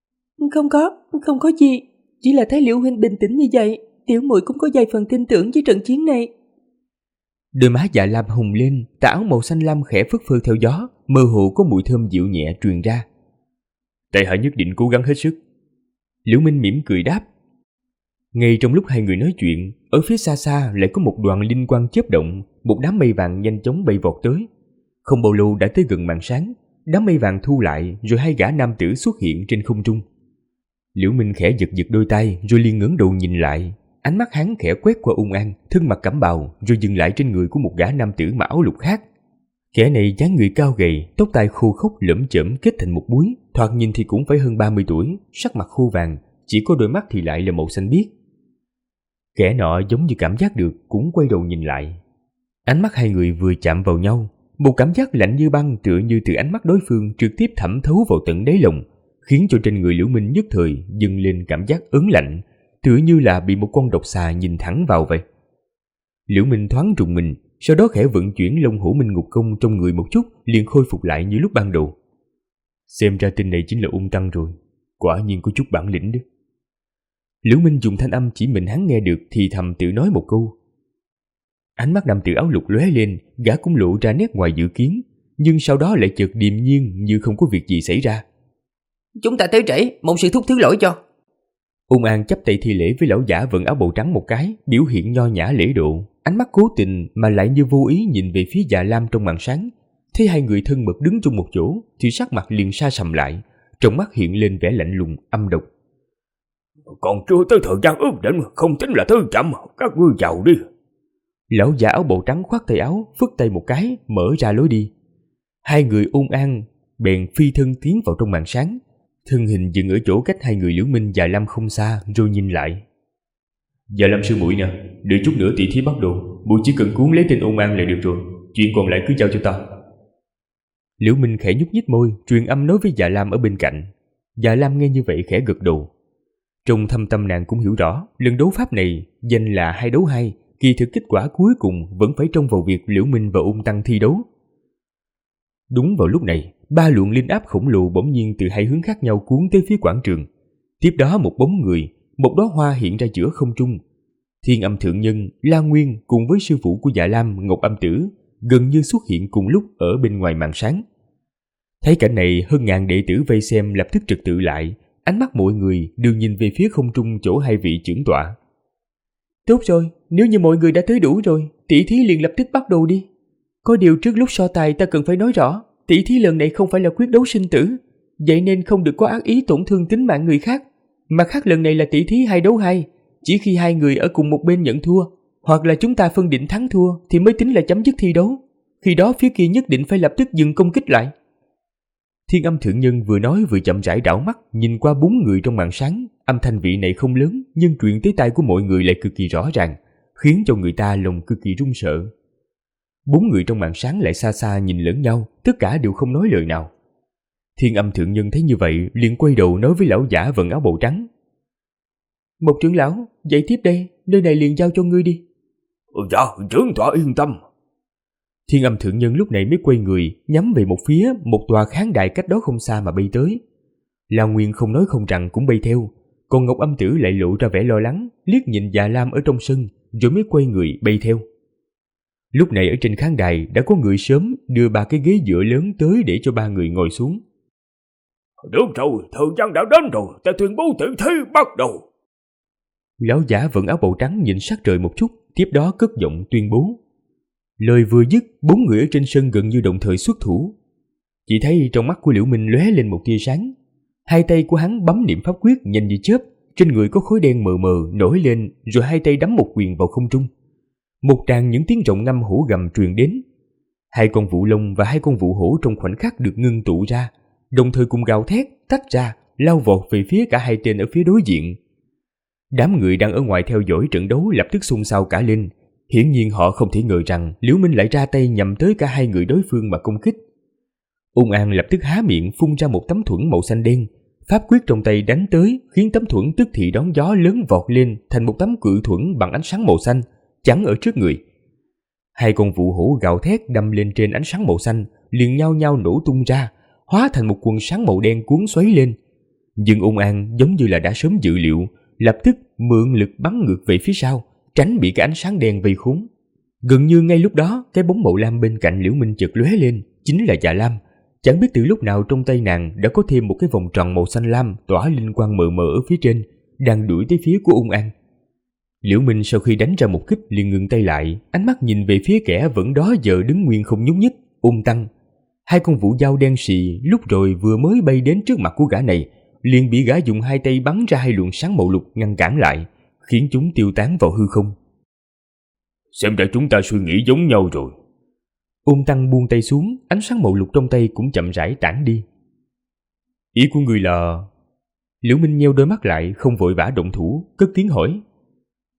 Không có gì, chỉ là thấy Liễu huynh bình tĩnh như vậy, tiểu muội cũng có vài phần tin tưởng với trận chiến này. Đôi má Dạ Lam hồng lên, tà áo màu xanh lam khẽ phất phơ theo gió, mơ hồ có mùi thơm dịu nhẹ truyền ra. Tại hạ nhất định cố gắng hết sức. Liễu Minh mỉm cười đáp. Ngay trong lúc hai người nói chuyện, ở phía xa xa lại có một đoàn linh quang chớp động, một đám mây vàng nhanh chóng bay vọt tới. Không bao lâu đã tới gần màn sáng, đám mây vàng thu lại, rồi hai gã nam tử xuất hiện trên không trung. Liễu Minh khẽ giật giật đôi tay, rồi liền ngẩng đầu nhìn lại. Ánh mắt hắn khẽ quét qua Ung An, thân mặc cẩm bào, rồi dừng lại trên người của một gã nam tử mặc áo lục khác. Kẻ này dáng người cao gầy, tóc tai khô khốc lởm chởm kết thành một búi, thoạt nhìn thì cũng phải hơn 30 tuổi, sắc mặt khô vàng, chỉ có đôi mắt thì lại là màu xanh biếc. Kẻ nọ giống như cảm giác được, cũng quay đầu nhìn lại. Ánh mắt hai người vừa chạm vào nhau, Một cảm giác lạnh như băng tựa như từ ánh mắt đối phương trực tiếp thẩm thấu vào tận đáy lòng, khiến cho trên người Liễu Minh nhất thời dâng lên cảm giác ớn lạnh, tựa như là bị một con độc xà nhìn thẳng vào vậy. Liễu Minh thoáng rùng mình, sau đó khẽ vận chuyển Long Hổ Minh Ngục Công trong người một chút, liền khôi phục lại như lúc ban đầu. Xem ra tên này chính là Ung Tăng rồi, quả nhiên có chút bản lĩnh đó. Liễu Minh dùng thanh âm chỉ mình hắn nghe được thì thầm tự nói một câu. Ánh mắt nam tử áo lục lóe lên, gã cũng lộ ra nét ngoài dự kiến, nhưng sau đó lại chợt điềm nhiên như không có việc gì xảy ra. Chúng ta tới trễ, mong sư thúc thứ lỗi cho. Ung An chắp tay thi lễ với lão giả vận áo bào trắng một cái, biểu hiện nho nhã lễ độ, ánh mắt cố tình mà lại như vô ý nhìn về phía Dạ Lam trong màn sáng. Thấy hai người thân mật đứng chung một chỗ thì sắc mặt liền sa sầm lại, trong mắt hiện lên vẻ lạnh lùng âm độc. Còn chưa tới thời gian ước định, không tính là thứ chậm, các ngươi vào đi. Lão giả áo bào trắng khoát tay áo, phất tay một cái, mở ra lối đi. Hai người Ung An bèn phi thân tiến vào trong màn sáng, thân hình dừng ở chỗ cách hai người Liễu Minh và Lam không xa, rồi nhìn lại. Dạ Lam sư muội nè, đợi chút nữa tỷ thí bắt đầu, muội chỉ cần cuốn lấy tên Ung An là được rồi, chuyện còn lại cứ giao cho ta. Liễu Minh khẽ nhúc nhích môi, truyền âm nói với Dạ Lam ở bên cạnh. Dạ Lam nghe như vậy khẽ gật đầu. Trong thâm tâm nàng cũng hiểu rõ, lần đấu pháp này danh là 2 đấu 2, kỳ thực kết quả cuối cùng vẫn phải trông vào việc Liễu Minh và Ung Tăng thi đấu. Đúng vào lúc này, 3 luồng linh áp khổng lồ bỗng nhiên từ 2 hướng khác nhau cuốn tới phía quảng trường. Tiếp đó một bóng người, một đóa hoa hiện ra giữa không trung. Thiên Âm Thượng Nhân, La Nguyên cùng với sư phụ của Dạ Lam, Ngọc Âm Tử gần như xuất hiện cùng lúc ở bên ngoài màn sáng. Thấy cảnh này, hơn ngàn đệ tử vây xem lập tức trật tự lại, ánh mắt mọi người đều nhìn về phía không trung chỗ hai vị trưởng tọa. Tốt rồi, nếu như mọi người đã tới đủ rồi, tỷ thí liền lập tức bắt đầu đi. Có điều trước lúc so tài ta cần phải nói rõ, tỷ thí lần này không phải là quyết đấu sinh tử, vậy nên không được có ác ý tổn thương tính mạng người khác. Mặt khác lần này là tỷ thí 2 đấu 2, chỉ khi 2 người ở cùng một bên nhận thua, hoặc là chúng ta phân định thắng thua thì mới tính là chấm dứt thi đấu. Khi đó phía kia nhất định phải lập tức dừng công kích lại. Thiên Âm Thượng Nhân vừa nói vừa chậm rãi đảo mắt nhìn qua 4 người trong màn sáng. Âm thanh vị này không lớn nhưng truyền tới tai của mọi người lại cực kỳ rõ ràng, khiến cho người ta lòng cực kỳ run sợ. 4 người trong màn sáng lại xa xa nhìn lẫn nhau, tất cả đều không nói lời nào. Thiên Âm Thượng Nhân thấy như vậy liền quay đầu nói với lão giả vận áo bào trắng. Một trưởng lão, dậy tiếp đây, nơi này liền giao cho ngươi đi. Dạ, trưởng tọa yên tâm. Thiên Âm Thượng Nhân lúc này mới quay người, nhắm về một phía, một tòa khán đài cách đó không xa mà bay tới. La Nguyên không nói không rằng cũng bay theo, còn Ngọc Âm Tử lại lộ ra vẻ lo lắng, liếc nhìn Dạ Lam ở trong sân, rồi mới quay người bay theo. Lúc này ở trên khán đài đã có người sớm đưa 3 cái ghế dựa lớn tới để cho 3 người ngồi xuống. Được rồi, thời gian đã đến rồi, ta tuyên bố tỷ thí bắt đầu. Lão giả vận áo bào trắng nhìn sắc trời một chút, tiếp đó cất giọng tuyên bố. Lời vừa dứt, 4 người ở trên sân gần như đồng thời xuất thủ. Chỉ thấy trong mắt của Liễu Minh lóe lên một tia sáng. 2 tay của hắn bấm niệm pháp quyết nhanh như chớp, trên người có khối đen mờ mờ nổi lên, rồi 2 tay đấm một quyền vào không trung. Một tràng những tiếng rộng ngâm hổ gầm truyền đến. 2 con vụ long và 2 con vụ hổ trong khoảnh khắc được ngưng tụ ra, đồng thời cùng gào thét, tách ra, lao vọt về phía cả 2 tên ở phía đối diện. Đám người đang ở ngoài theo dõi trận đấu lập tức xôn xao cả lên. Hiển nhiên họ không thể ngờ rằng Liễu Minh lại ra tay nhằm tới cả 2 người đối phương mà công kích. Ung An lập tức há miệng phun ra một tấm thuẫn màu xanh đen, pháp quyết trong tay đánh tới, khiến tấm thuẫn tức thì đón gió lớn vọt lên thành một tấm cự thuẫn bằng ánh sáng màu xanh, chắn ở trước người. 2 con vụ hổ gào thét đâm lên trên ánh sáng màu xanh, liền nhao nhao nổ tung ra, hóa thành một quần sáng màu đen cuốn xoáy lên. Nhưng Ung An giống như là đã sớm dự liệu, lập tức mượn lực bắn ngược về phía sau, tránh bị cái ánh sáng đen vây khốn. Gần như ngay lúc đó, cái bóng màu lam bên cạnh Liễu Minh chợt lóe lên, chính là Dạ Lam. Chẳng biết từ lúc nào trong tay nàng đã có thêm một cái vòng tròn màu xanh lam tỏa linh quang mờ mờ ở phía trên, đang đuổi tới phía của Ung An. Liễu Minh sau khi đánh ra một kích liền ngừng tay lại, ánh mắt nhìn về phía kẻ vẫn đó giờ đứng nguyên không nhúc nhích, Ung Tăng. 2 con vũ dao đen xì lúc rồi vừa mới bay đến trước mặt của gã này, liền bị gã dùng 2 tay bắn ra 2 luồng sáng màu lục ngăn cản lại, khiến chúng tiêu tán vào hư không. Xem ra chúng ta suy nghĩ giống nhau rồi. Ung Tăng buông tay xuống, ánh sáng màu lục trong tay cũng chậm rãi tản đi. Ý của người là... Liễu Minh nheo đôi mắt lại, không vội vã động thủ, cất tiếng hỏi.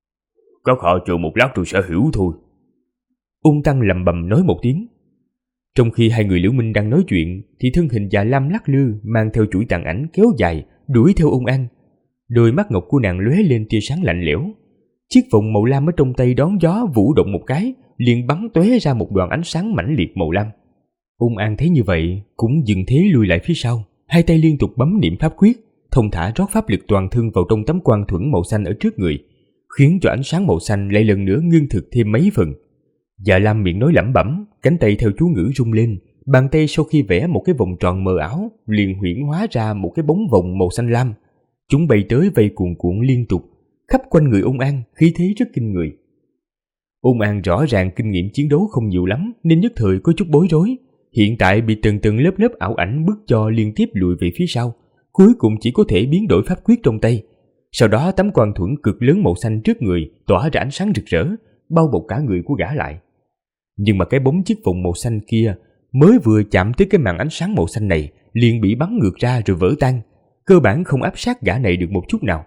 Các họ chờ một lát rồi sẽ hiểu thôi. Ung Tăng lầm bầm nói một tiếng. Trong khi hai người Liễu Minh đang nói chuyện thì thân hình Dạ Lam lắc lư mang theo chuỗi tàn ảnh kéo dài đuổi theo ung an. Đôi mắt ngọc của nàng lóe lên tia sáng lạnh lẽo. Chiếc vòng màu lam ở trong tay đón gió vũ động một cái, liền bắn tóe ra một đoàn ánh sáng mãnh liệt màu lam. Ung an thấy như vậy cũng dừng thế lùi lại phía sau, hai tay liên tục bấm niệm pháp quyết, thông thả rót pháp lực toàn thân vào trong tấm quan thuẫn màu xanh ở trước người, khiến cho ánh sáng màu xanh lại lần nữa ngưng thực thêm mấy phần. Dạ Lam miệng nói lẩm bẩm, cánh tay theo chú ngữ rung lên, bàn tay sau khi vẽ một cái vòng tròn mờ ảo liền huyễn hóa ra một cái bóng vòng màu xanh lam. Chúng bay tới vây cuồn cuộn liên tục, khắp quanh người Ung An, khí thế rất kinh người. Ung An rõ ràng kinh nghiệm chiến đấu không nhiều lắm nên nhất thời có chút bối rối, hiện tại bị từng từng lớp lớp ảo ảnh bức cho liên tiếp lùi về phía sau, cuối cùng chỉ có thể biến đổi pháp quyết trong tay. Sau đó tấm quan thuẫn cực lớn màu xanh trước người tỏa ra ánh sáng rực rỡ, bao bọc cả người của gã lại. Nhưng mà cái bóng chiếc vòng màu xanh kia mới vừa chạm tới cái màn ánh sáng màu xanh này liền bị bắn ngược ra rồi vỡ tan, cơ bản không áp sát gã này được một chút nào.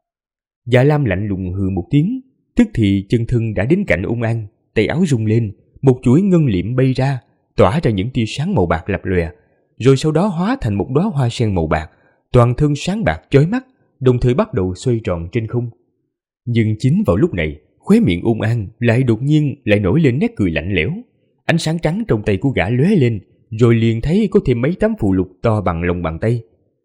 Dạ Lam lạnh lùng hừ một tiếng, tức thì chân thân đã đến cạnh Ung An, tay áo rung lên, một chuỗi ngân liệm bay ra, tỏa ra những tia sáng màu bạc lập lòe, rồi sau đó hóa thành một đóa hoa sen màu bạc, toàn thân sáng bạc chói mắt, đồng thời bắt đầu xoay tròn trên không. Nhưng chính vào lúc này, khóe miệng Ung An lại đột nhiên lại nổi lên nét cười lạnh lẽo. Ánh sáng trắng trong tay của gã lóe lên, rồi liền thấy có thêm mấy tấm phù lục to bằng lòng bàn tay.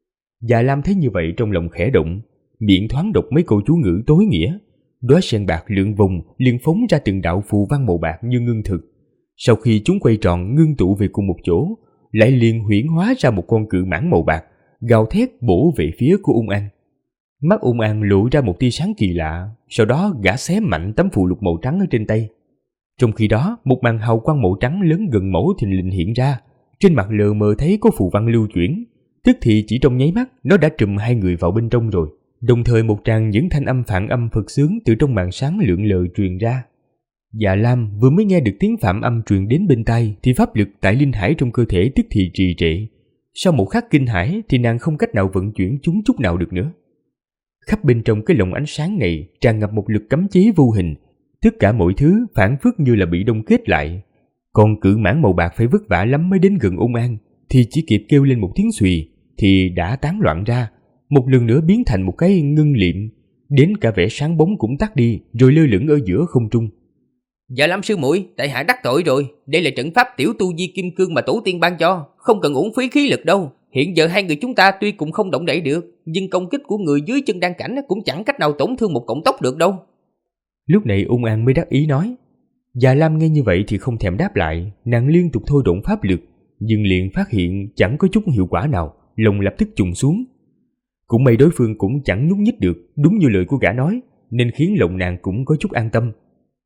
Dạ Lam thấy như vậy trong lòng khẽ động, miệng thoáng đọc mấy câu chú ngữ tối nghĩa. Đóa sen bạc lượn vòng liền phóng ra từng đạo phù văn màu bạc như ngưng thực. Sau khi chúng quay tròn ngưng tụ về cùng một chỗ, lại liền huyễn hóa ra một con cự mãng màu bạc, gào thét bổ về phía của Ung An. Mắt Ung An lộ ra một tia sáng kỳ lạ, sau đó gã xé mạnh tấm phù lục màu trắng ở trên tay. Trong khi đó, một màn hào quang màu trắng lớn gần mẫu thình lình hiện ra, trên mặt lờ mờ thấy có phù văn lưu chuyển, tức thì chỉ trong nháy mắt nó đã trùm hai người vào bên trong rồi. Đồng thời một tràng những thanh âm phản âm Phật sướng từ trong màn sáng lượn lờ truyền ra. Dạ Lam vừa mới nghe được tiếng phạm âm truyền đến bên tai thì pháp lực tại linh hải trong cơ thể tức thì trì trệ. Sau một khắc kinh hãi thì nàng không cách nào vận chuyển chúng chút nào được nữa. Khắp bên trong cái lồng ánh sáng này tràn ngập một lực cấm chế vô hình, tất cả mọi thứ phản phất như là bị đông kết lại. Còn cự mãng màu bạc phải vất vả lắm mới đến gần Ung An, thì chỉ kịp kêu lên một tiếng xùy thì đã tán loạn ra, một lần nữa biến thành một cái ngân liệm, đến cả vẻ sáng bóng cũng tắt đi, rồi lơ lửng ở giữa không trung. Dạ Lam sư muội, tại hạ đắc tội rồi, đây là trận pháp tiểu tu di kim cương mà tổ tiên ban cho, không cần uổng phí khí lực đâu. Hiện giờ hai người chúng ta tuy cũng không động đậy được, nhưng công kích của người dưới chân đan cảnh cũng chẳng cách nào tổn thương một cọng tóc được đâu. Lúc này Ung An mới đắc ý nói. Dạ Lam nghe như vậy thì không thèm đáp lại, nàng liên tục thôi động pháp lực, nhưng liền phát hiện chẳng có chút hiệu quả nào, lòng lập tức trùng xuống. Cũng may đối phương cũng chẳng nhúc nhích được, đúng như lời của gã nói, nên khiến lòng nàng cũng có chút an tâm.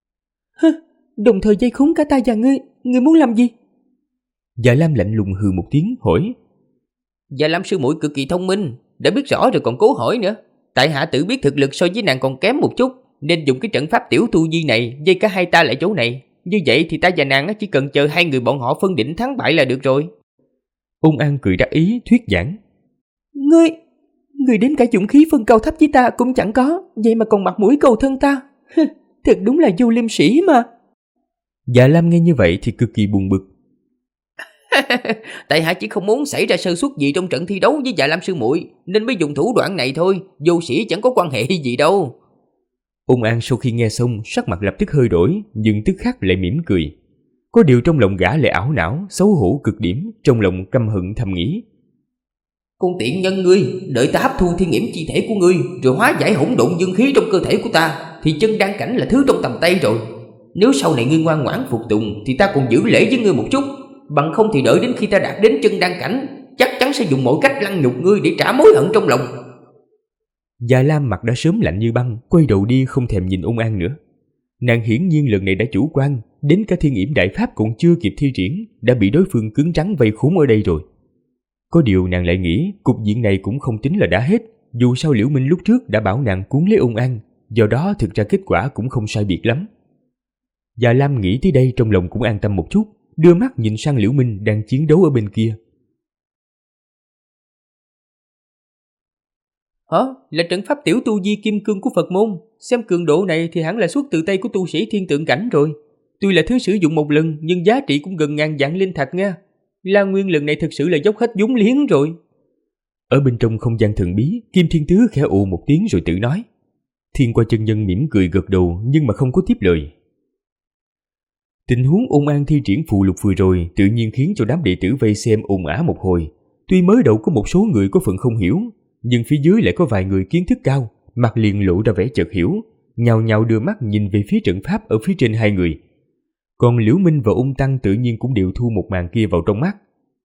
Hơ, đồng thời dây khốn cả ta và ngươi muốn làm gì? Dạ Lam lạnh lùng hừ một tiếng hỏi. Dạ Lam sư muội cực kỳ thông minh, đã biết rõ rồi còn cố hỏi nữa. Tại hạ tự biết thực lực so với nàng còn kém một chút, nên dùng cái trận pháp tiểu tu di này dây cả hai ta lại chỗ này. Như vậy thì ta và nàng chỉ cần chờ hai người bọn họ phân định thắng bại là được rồi. Ung An cười đắc ý thuyết giảng. Ngươi đến cả dũng khí phân cao thấp với ta cũng chẳng có, vậy mà còn mặt mũi cầu thân ta. Thật đúng là vô liêm sỉ mà. Dạ Lam nghe như vậy thì cực kỳ buồn bực. Tại hạ chỉ không muốn xảy ra sơ suất gì trong trận thi đấu với Dạ Lam sư muội, nên mới dùng thủ đoạn này thôi, vô sĩ chẳng có quan hệ gì đâu. Ung An sau khi nghe xong sắc mặt lập tức hơi đổi, nhưng tức khắc lại mỉm cười. Có điều trong lòng gã lại ảo não, xấu hổ cực điểm, trong lòng căm hận thầm nghĩ. Con tiện nhân ngươi, đợi ta hấp thu thiên nghiễm chi thể của ngươi, rồi hóa giải hỗn độn dương khí trong cơ thể của ta, thì chân đan cảnh là thứ trong tầm tay rồi. Nếu sau này ngươi ngoan ngoãn phục tùng thì ta còn giữ lễ với ngươi một chút, bằng không thì đợi đến khi ta đạt đến chân đan cảnh, chắc chắn sẽ dùng mọi cách lăng nhục ngươi để trả mối hận trong lòng. Dạ Lam mặt đã sớm lạnh như băng, quay đầu đi không thèm nhìn Ung An nữa. Nàng hiển nhiên lần này đã chủ quan, đến cả thiên yểm đại pháp còn chưa kịp thi triển, đã bị đối phương cứng rắn vây khốn ở đây rồi. Có điều nàng lại nghĩ cục diện này cũng không tính là đã hết, dù sao Liễu Minh lúc trước đã bảo nàng cuốn lấy Ung An, do đó thực ra kết quả cũng không sai biệt lắm. Dạ Lam nghĩ tới đây trong lòng cũng an tâm một chút, đưa mắt nhìn sang Liễu Minh đang chiến đấu ở bên kia. Hả? Là trận pháp tiểu tu di kim cương của Phật môn, xem cường độ này thì hẳn là xuất từ tay của tu sĩ thiên tượng cảnh rồi. Tuy là thứ sử dụng một lần nhưng giá trị cũng gần 1000 vạn linh thạch nha. La Nguyên lần này thực sự là dốc hết vốn liếng rồi. Ở bên trong không gian thần bí, Kim Thiên Tứ khẽ ồ một tiếng rồi tự nói. Thiên Qua chân nhân mỉm cười gật đầu nhưng mà không có tiếp lời. Tình huống ôn an thi triển phù lục vừa rồi tự nhiên khiến cho đám đệ tử vây xem ồn ào một hồi. Tuy mới đầu có một số người có phần không hiểu, nhưng phía dưới lại có vài người kiến thức cao, mặt liền lộ ra vẻ chợt hiểu, nhào nhào đưa mắt nhìn về phía trận pháp ở phía trên hai người. Còn Liễu Minh và Ung Tăng tự nhiên cũng đều thu một màn kia vào trong mắt.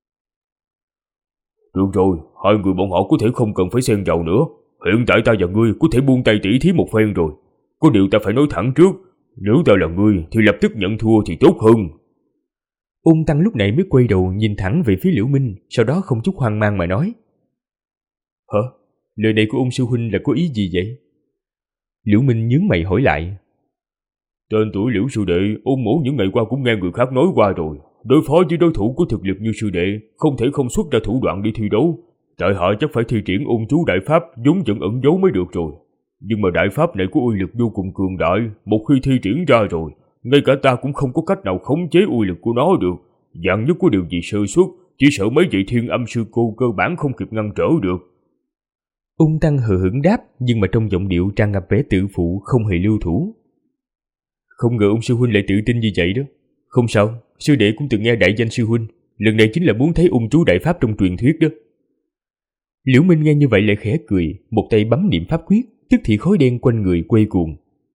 Được rồi, hai người bọn họ có thể không cần phải xen vào nữa. Hiện tại ta và ngươi có thể buông tay tỉ thí một phen rồi. Có điều ta phải nói thẳng trước, nếu ta là ngươi thì lập tức nhận thua thì tốt hơn. Ung Tăng lúc này mới quay đầu nhìn thẳng về phía Liễu Minh, sau đó không chút hoang mang mà nói. Hả? Lời này của Ung sư huynh là có ý gì vậy? Liễu Minh nhướng mày hỏi lại. Tên tuổi Liễu sư đệ, Ung mỗ những ngày qua cũng nghe người khác nói qua rồi. Đối phó với đối thủ có thực lực như sư đệ, không thể không xuất ra thủ đoạn đi thi đấu. Tại hạ chắc phải thi triển Ung chú đại pháp vốn vẫn ẩn giấu mới được rồi. Nhưng mà đại pháp này có uy lực vô cùng cường đại, một khi thi triển ra rồi, ngay cả ta cũng không có cách nào khống chế uy lực của nó được. Vạn nhất có điều gì sơ suất, chỉ sợ mấy vị thiên âm sư cô cơ bản không kịp ngăn trở được. Ung Tăng hờ hững đáp, nhưng mà trong giọng điệu tràn ngập vẻ tự phụ không hề lưu thủ. Không ngờ ông sư huynh lại tự tin như vậy đó. Không sao, sư đệ cũng từng nghe đại danh sư huynh, lần này chính là muốn thấy ung chú đại pháp trong truyền thuyết đó. Liễu Minh nghe như vậy lại khẽ cười, một tay bấm niệm pháp quyết, tức thì khói đen quanh người quay cuồng.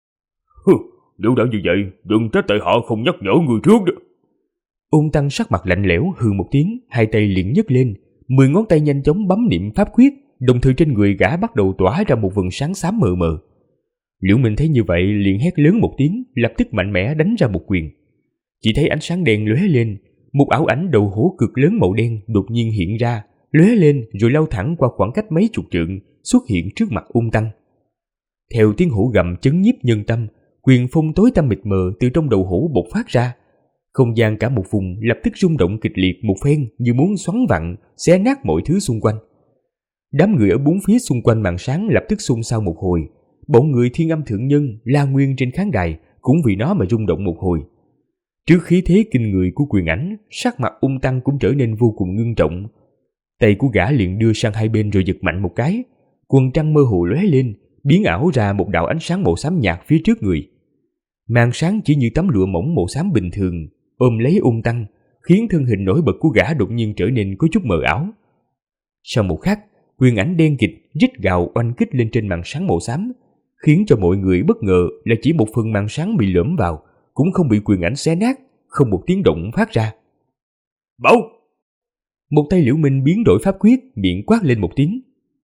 Nếu đã như vậy, đừng trách tại họ không nhắc nhở người trước đó. Ung Tăng sắc mặt lạnh lẽo hừ một tiếng, hai tay liền nhấc lên, 10 ngón tay nhanh chóng bấm niệm pháp quyết, đồng thời trên người gã bắt đầu tỏa ra một vầng sáng xám mờ mờ. Liễu Minh thấy như vậy liền hét lớn một tiếng, lập tức mạnh mẽ đánh ra một quyền. Chỉ thấy ánh sáng đen lóe lên, một ảo ảnh đầu hổ cực lớn màu đen đột nhiên hiện ra, lóe lên rồi lao thẳng qua khoảng cách mấy chục trượng, xuất hiện trước mặt Ung Tăng. Theo tiếng hổ gầm chấn nhiếp nhân tâm, quyền phong tối tăm mịt mờ từ trong đầu hổ bộc phát ra. Không gian cả một vùng lập tức rung động kịch liệt một phen như muốn xoắn vặn, xé nát mọi thứ xung quanh. Đám người ở bốn phía xung quanh màn sáng lập tức xôn xao một hồi. Bọn người Thiên Âm thượng nhân, La Nguyên trên khán đài cũng vì nó mà rung động một hồi. Trước khí thế kinh người của quyền ảnh, sắc mặt Ung Tăng cũng trở nên vô cùng ngưng trọng. Tay của gã liền đưa sang hai bên rồi giật mạnh một cái, quần trăng mơ hồ lóe lên, biến ảo ra một đạo ánh sáng màu xám nhạt phía trước người. Màn sáng chỉ như tấm lụa mỏng màu xám bình thường, ôm lấy Ung Tăng, khiến thân hình nổi bật của gã đột nhiên trở nên có chút mờ ảo. Sau một khắc, quyền ảnh đen kịt rít gào oanh kích lên trên màn sáng màu xám, khiến cho mọi người bất ngờ là chỉ một phần màn sáng bị lõm vào, cũng không bị quyền ảnh xé nát, không một tiếng động phát ra. Bảo! Một tay Liễu Minh biến đổi pháp quyết, miệng quát lên một tiếng.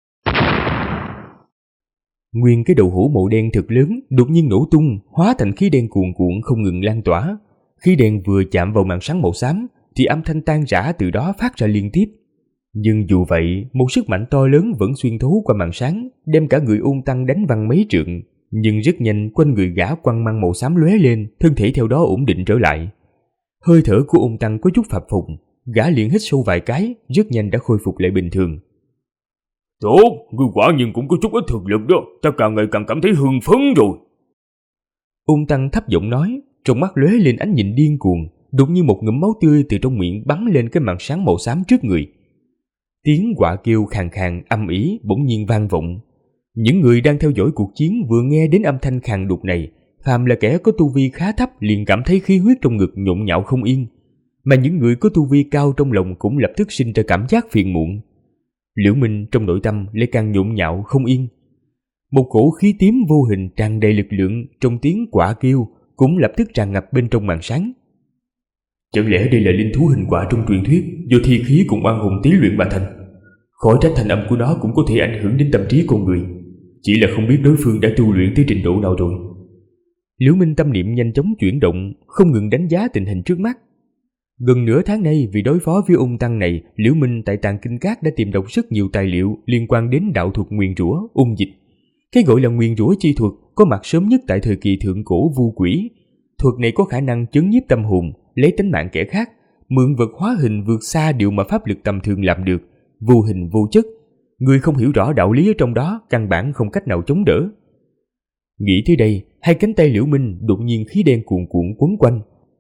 Nguyên cái đầu hổ màu đen thật lớn đột nhiên nổ tung, hóa thành khí đen cuồn cuộn không ngừng lan tỏa. Khí đen vừa chạm vào màn sáng màu xám thì âm thanh tan rã từ đó phát ra liên tiếp. Nhưng dù vậy, một sức mạnh to lớn vẫn xuyên thấu qua màn sáng, đem cả người Ung Tăng đánh văng mấy trượng. Nhưng rất nhanh quanh người gã quăng măng màu xám lóe lên, thân thể theo đó ổn định trở lại. Hơi thở của Ung Tăng có chút phập phồng, gã liền hít sâu vài cái, rất nhanh đã khôi phục lại bình thường. Tốt, ngươi quả nhiên cũng có chút ít thực lực đó, ta càng ngày càng cảm thấy hưng phấn rồi. Ung Tăng thấp giọng nói, trong mắt lóe lên ánh nhìn điên cuồng, đột nhiên một ngụm máu tươi từ trong miệng bắn lên cái màn sáng màu xám trước người. Tiếng quạ kêu khàn khàn âm ỉ bỗng nhiên vang vọng. Những người đang theo dõi cuộc chiến vừa nghe đến âm thanh khàn đục này, phàm là kẻ có tu vi khá thấp liền cảm thấy khí huyết trong ngực nhộn nhạo không yên, mà những người có tu vi cao trong lòng cũng lập tức sinh ra cảm giác phiền muộn. Liễu Minh trong nội tâm lại càng nhộn nhạo không yên. Một cổ khí tím vô hình tràn đầy lực lượng trong tiếng quạ kêu cũng lập tức tràn ngập bên trong màn sáng. Chẳng lẽ đây là linh thú hình quạ trong truyền thuyết do thi khí cùng oan hồn tí luyện mà thành? Khỏi trách thanh âm của nó cũng có thể ảnh hưởng đến tâm trí con người, chỉ là không biết đối phương đã tu luyện tới trình độ nào rồi. Liễu Minh tâm niệm nhanh chóng chuyển động, không ngừng đánh giá tình hình trước mắt. Gần nửa tháng nay vì đối phó với Ung Tăng này, Liễu Minh tại Tàng Kinh Các đã tìm đọc rất nhiều tài liệu liên quan đến đạo thuật nguyền rủa, ung dịch. Cái gọi là nguyền rủa chi thuật có mặt sớm nhất tại thời kỳ thượng cổ vu quỷ. Thuật này có khả năng chấn nhiếp tâm hồn, lấy tính mạng kẻ khác, mượn vật hóa hình vượt xa điều mà pháp lực tầm thường làm được, vô hình vô chất. Người không hiểu rõ đạo lý ở trong đó căn bản không cách nào chống đỡ. Nghĩ tới đây, hai cánh tay Liễu Minh đột nhiên khí đen cuồn cuộn quấn quanh,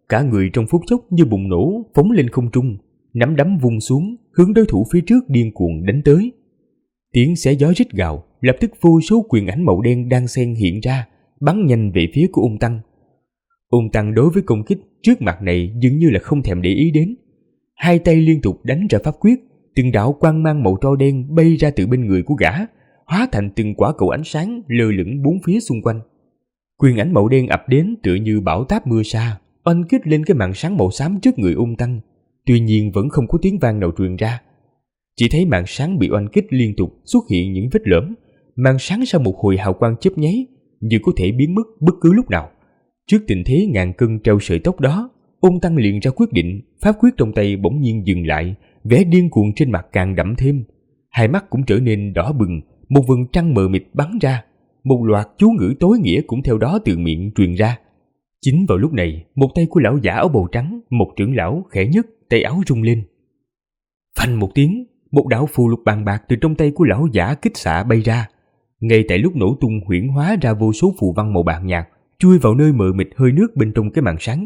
cả người trong phút chốc như bùng nổ, phóng lên không trung, nắm đấm vung xuống, hướng đối thủ phía trước điên cuồng đánh tới. Tiếng xé gió rít gào, lập tức vô số quyền ảnh màu đen đan xen hiện ra, bắn nhanh về phía của ung tăng. Ung tăng đối với công kích trước mặt này dường như là không thèm để ý đến. Hai tay liên tục đánh ra pháp quyết, từng đạo quang mang màu tro đen bay ra từ bên người của gã, hóa thành từng quả cầu ánh sáng lơ lửng bốn phía xung quanh. Quyền ảnh màu đen ập đến tựa như bão táp mưa sa, oanh kích lên cái màn sáng màu xám trước người ung tăng. Tuy nhiên vẫn không có tiếng vang nào truyền ra. Chỉ thấy màn sáng bị oanh kích liên tục xuất hiện những vết lõm, màn sáng sau một hồi hào quang chớp nháy, như có thể biến mất bất cứ lúc nào. Trước tình thế ngàn cân treo sợi tóc đó, ung tăng liền ra quyết định, pháp quyết trong tay bỗng nhiên dừng lại, vẻ điên cuồng trên mặt càng đậm thêm. Hai mắt cũng trở nên đỏ bừng, một vầng trăng mờ mịt bắn ra, một loạt chú ngữ tối nghĩa cũng theo đó từ miệng truyền ra. Chính vào lúc này, một tay của lão giả áo bào trắng, một trưởng lão khẽ nhấc, tay áo rung lên. Phanh một tiếng, một đạo phù lục bàn bạc từ trong tay của lão giả kích xạ bay ra. Ngay tại lúc nổ tung huyễn hóa ra vô số phù văn màu bạc nhạt, chui vào nơi mờ mịt hơi nước bên trong cái màn sáng.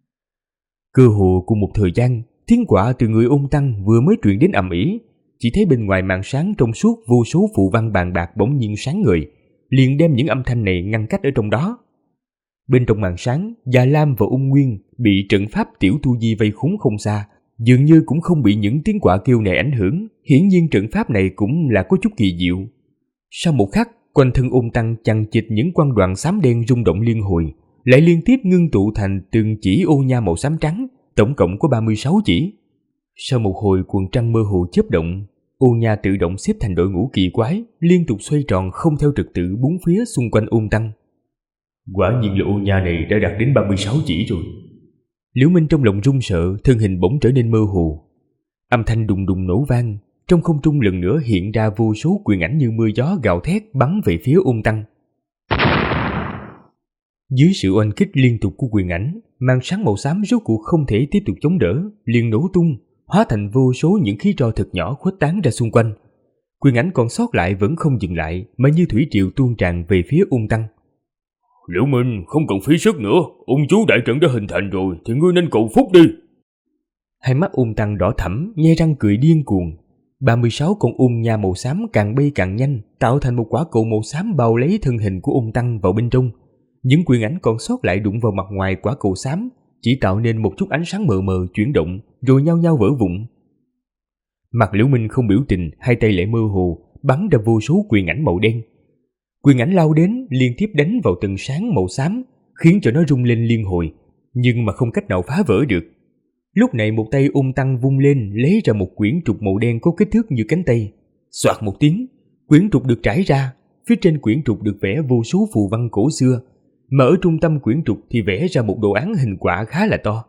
Cơ hồ cùng một thời gian, tiếng quạ từ người ung tăng vừa mới truyền đến ầm ĩ, chỉ thấy bên ngoài màn sáng trong suốt vô số phù văn bàn bạc bỗng nhiên sáng ngời, liền đem những âm thanh này ngăn cách ở trong đó. Bên trong màn sáng, Già Lam và Ung Nguyên bị trận pháp tiểu tu di vây khốn không xa, dường như cũng không bị những tiếng quạ kêu này ảnh hưởng. Hiển nhiên trận pháp này cũng là có chút kỳ diệu. Sau một khắc, quanh thân ung tăng chằng chịt những quang đoàn xám đen rung động liên hồi, lại liên tiếp ngưng tụ thành từng chỉ ô nha màu xám trắng, tổng cộng có 36 chỉ. Sau một hồi quần trăng mơ hồ chớp động, ô nha tự động xếp thành đội ngũ kỳ quái, liên tục xoay tròn không theo trật tự bốn phía xung quanh ung tăng. Quả nhiên là ô nha này đã đạt đến 36 chỉ rồi. Liễu Minh trong lòng run sợ, thân hình bỗng trở nên mơ hồ. Âm thanh đùng đùng nổ vang, trong không trung lần nữa hiện ra vô số quyền ảnh như mưa gió gào thét bắn về phía ung tăng. Dưới sự oanh kích liên tục của quyền ảnh, màn sáng màu xám rốt cuộc không thể tiếp tục chống đỡ, liền nổ tung, hóa thành vô số những khí tro thật nhỏ khuếch tán ra xung quanh. Quyền ảnh còn sót lại vẫn không dừng lại, mà như thủy triều tuôn tràn về phía ung tăng. Liễu Minh, không cần phí sức nữa, ung chú đại trận đã hình thành rồi, thì ngươi nên cầu phúc đi. Hai mắt ung tăng đỏ thẫm, nhe răng cười điên cuồng. 36 con ung nha màu xám càng bay càng nhanh, tạo thành một quả cầu màu xám bao lấy thân hình của ung tăng vào bên trong. Những quyền ảnh còn sót lại đụng vào mặt ngoài quả cầu xám, chỉ tạo nên một chút ánh sáng mờ mờ chuyển động, rồi nhao nhao vỡ vụn. Mặt Liễu Minh không biểu tình, hai tay lại mơ hồ, bắn ra vô số quyền ảnh màu đen. Quyền ảnh lao đến, liên tiếp đánh vào tầng sáng màu xám, khiến cho nó rung lên liên hồi, nhưng mà không cách nào phá vỡ được. Lúc này một tay ung tăng vung lên, lấy ra một quyển trục màu đen có kích thước như cánh tay. Xoạt một tiếng, quyển trục được trải ra, phía trên quyển trục được vẽ vô số phù văn cổ xưa, mà ở trung tâm quyển trục thì vẽ ra một đồ án hình quả khá là to.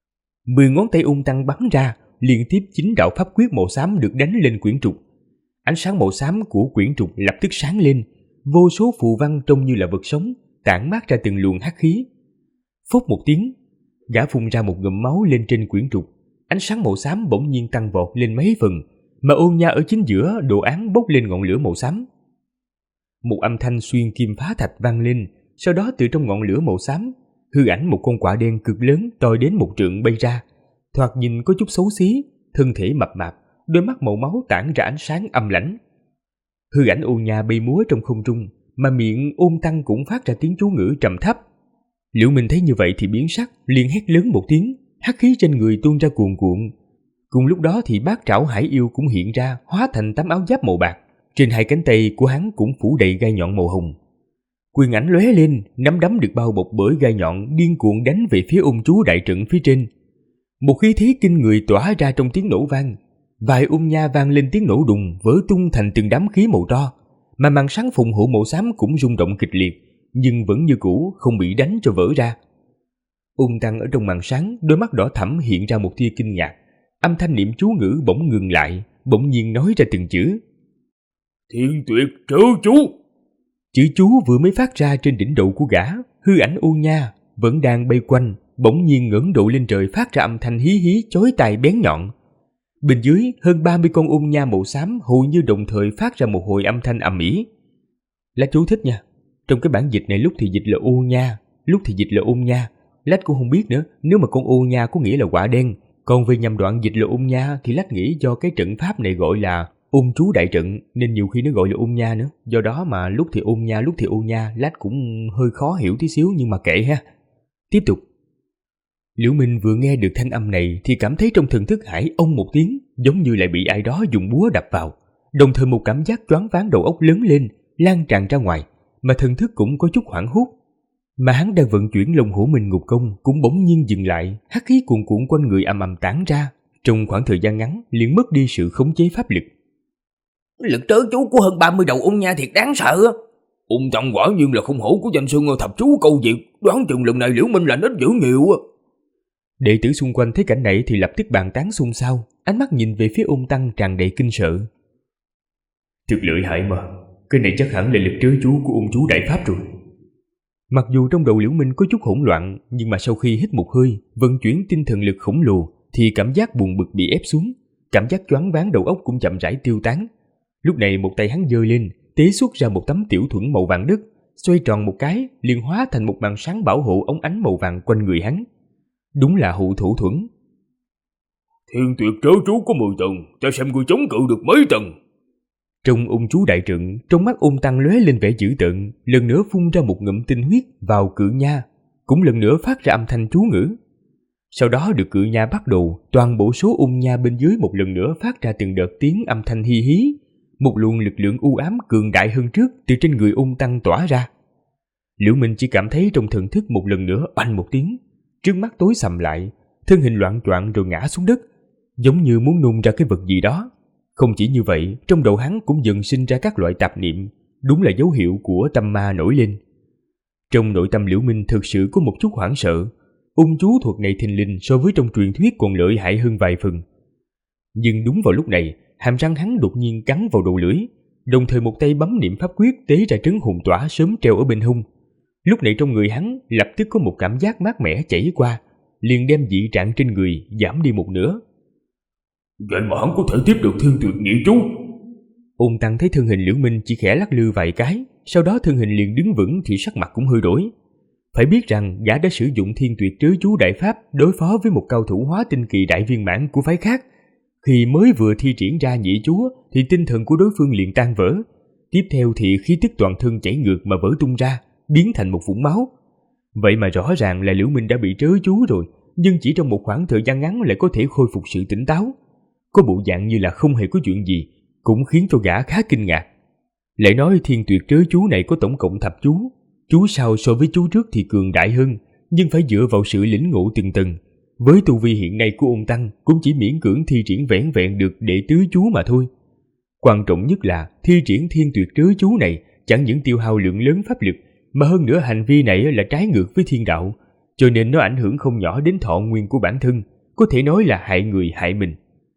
10 ngón tay ung tăng bắn ra, liên tiếp 9 đạo pháp quyết màu xám được đánh lên quyển trục. Ánh sáng màu xám của quyển trục lập tức sáng lên, vô số phù văn trông như là vật sống, tản mát ra từng luồng hắc khí. Phốc một tiếng, gã phun ra một ngụm máu lên trên quyển trục. Ánh sáng màu xám bỗng nhiên tăng vọt lên mấy phần, mà ô nha ở chính giữa đồ án bốc lên ngọn lửa màu xám. Một âm thanh xuyên kim phá thạch vang lên, sau đó từ trong ngọn lửa màu xám, hư ảnh một con quạ đen cực lớn to đến 1 trượng bay ra, thoạt nhìn có chút xấu xí, thân thể mập mạp, đôi mắt màu máu tản ra ánh sáng âm lãnh. Hư ảnh ô nha bay múa trong không trung, mà miệng ôn tăng cũng phát ra tiếng chú ngữ trầm thấp. Liễu Minh thấy như vậy thì biến sắc, liền hét lớn một tiếng, hắc khí trên người tuôn ra cuồn cuộn. Cùng lúc đó thì bát trảo hải yêu cũng hiện ra, hóa thành tấm áo giáp màu bạc, trên hai cánh tay của hắn cũng phủ đầy gai nhọn màu hồng. Quyền ảnh lóe lên, nắm đấm được bao bọc bởi gai nhọn điên cuồng đánh về phía ung chú đại trận phía trên. Một khí thế kinh người tỏa ra trong tiếng nổ vang, vài ung nha vang lên tiếng nổ đùng, vỡ tung thành từng đám khí màu tro, mà màn sáng phụng hộ màu xám cũng rung động kịch liệt, nhưng vẫn như cũ không bị đánh cho vỡ ra. Ung tăng ở trong màn sáng, đôi mắt đỏ thẫm hiện ra một tia kinh ngạc, âm thanh niệm chú ngữ bỗng ngừng lại, bỗng nhiên nói ra từng chữ: Thiên tuyệt trớ chú. Chữ chú vừa mới phát ra trên đỉnh đầu của gã, hư ảnh ô nha vẫn đang bay quanh, bỗng nhiên ngẩng đầu lên trời phát ra âm thanh hí hí chói tai bén nhọn. Bên dưới hơn 30 con ung nha màu xám hầu như đồng thời phát ra một hồi âm thanh ầm ĩ. Lá chú thích nha, trong cái bản dịch này lúc thì dịch là ô nha, lúc thì dịch là ung nha, Lách cũng không biết nữa, nếu mà con ô nha có nghĩa là quả đen, còn về nhầm đoạn dịch là ôn nha thì Lách nghĩ do cái trận pháp này gọi là ôn chú đại trận nên nhiều khi nó gọi là ôn nha nữa. Do đó mà lúc thì ôn nha, lúc thì ô nha, Lách cũng hơi khó hiểu tí xíu nhưng mà kệ ha. Tiếp tục. Liễu Minh vừa nghe được thanh âm này thì cảm thấy trong thần thức hải ông một tiếng, giống như lại bị ai đó dùng búa đập vào. Đồng thời một cảm giác choáng váng đầu óc lớn lên, lan tràn ra ngoài, mà thần thức cũng có chút hoảng hốt. Mà hắn đang vận chuyển Long Hổ Minh Ngục Công cũng bỗng nhiên dừng lại, hắc khí cuồn cuộn quanh người ầm ầm tản ra, trong khoảng thời gian ngắn liền mất đi sự khống chế pháp lực. Lực trớ chú của hơn 30 đầu ôn nha thiệt đáng sợ. Ung Tăng quả nhiên là không hổ của danh xưng thập chú câu diệt, đoán chừng lần này Liễu Minh là ít dữ nhiều. Đệ tử xung quanh thấy cảnh này thì lập tức bàn tán xôn xao, ánh mắt nhìn về phía Ung Tăng tràn đầy kinh sợ. Thực lợi hại mà, cái này chắc hẳn là lực trớ chú của ung chú đại pháp rồi. Mặc dù trong đầu Liễu Minh có chút hỗn loạn, nhưng mà sau khi hít một hơi, vận chuyển tinh thần lực khổng lồ, thì cảm giác buồn bực bị ép xuống, cảm giác choáng váng đầu óc cũng chậm rãi tiêu tán. Lúc này một tay hắn giơ lên, tế xuất ra một tấm tiểu thuẫn màu vàng đất, xoay tròn một cái, liền hóa thành một màn sáng bảo hộ ống ánh màu vàng quanh người hắn. Đúng là hụ thủ thuẫn. Thiên tuyệt trớ chú có 10 tầng, ta xem ngươi chống cự được mấy tầng. Trong ung chú đại trận, trong mắt Ung Tăng lóe lên vẻ dữ tợn, lần nữa phun ra một ngụm tinh huyết vào cự nha, cũng lần nữa phát ra âm thanh chú ngữ. Sau đó được cự nha bắt đầu, toàn bộ số ung nha bên dưới một lần nữa phát ra từng đợt tiếng âm thanh hi hí, một luồng lực lượng u ám cường đại hơn trước từ trên người Ung Tăng tỏa ra. Liễu Minh chỉ cảm thấy trong thần thức một lần nữa oanh một tiếng, trước mắt tối sầm lại, thân hình loạng choạng rồi ngã xuống đất, giống như muốn nôn ra cái vật gì đó. Không chỉ như vậy, trong đầu hắn cũng dần sinh ra các loại tạp niệm, đúng là dấu hiệu của tâm ma nổi lên. Trong nội tâm Liễu Minh thực sự có một chút hoảng sợ, ung chú thuật này thình lình so với trong truyền thuyết còn lợi hại hơn vài phần. Nhưng đúng vào lúc này, hàm răng hắn đột nhiên cắn vào đầu lưỡi, đồng thời một tay bấm niệm pháp quyết tế ra trấn hồn tỏa sớm treo ở bên hông. Lúc này trong người hắn lập tức có một cảm giác mát mẻ chảy qua, liền đem dị trạng trên người giảm đi một nửa. Vậy mà hắn có thể tiếp được thiên tuyệt nhị chú. Ôn Tăng thấy thân hình Liễu Minh chỉ khẽ lắc lư vài cái, sau đó thân hình liền đứng vững thì sắc mặt cũng hơi đổi. Phải biết rằng gã đã sử dụng thiên tuyệt trớ chú đại pháp đối phó với một cao thủ hóa tinh kỳ đại viên mãn của phái khác. Khi mới vừa thi triển ra nhị chúa thì tinh thần của đối phương liền tan vỡ. Tiếp theo thì khí tức toàn thân chảy ngược mà vỡ tung ra, biến thành một vũng máu. Vậy mà rõ ràng là Liễu Minh đã bị trớ chú rồi, nhưng chỉ trong một khoảng thời gian ngắn lại có thể khôi phục sự tỉnh táo. Có bộ dạng như là không hề có chuyện gì, cũng khiến cho gã khá kinh ngạc. Lại nói thiên tuyệt trớ chú này có tổng cộng thập chú, chú sau so với chú trước thì cường đại hơn, nhưng phải dựa vào sự lĩnh ngộ từng tầng. Với tu vi hiện nay của Ôn Tăng cũng chỉ miễn cưỡng thi triển vẻn vẹn được đệ tứ chú mà thôi. Quan trọng nhất là thi triển thiên tuyệt trớ chú này chẳng những tiêu hao lượng lớn pháp lực, mà hơn nữa hành vi này là trái ngược với thiên đạo, cho nên nó ảnh hưởng không nhỏ đến thọ nguyên của bản thân, có thể nói là hại người hại mình.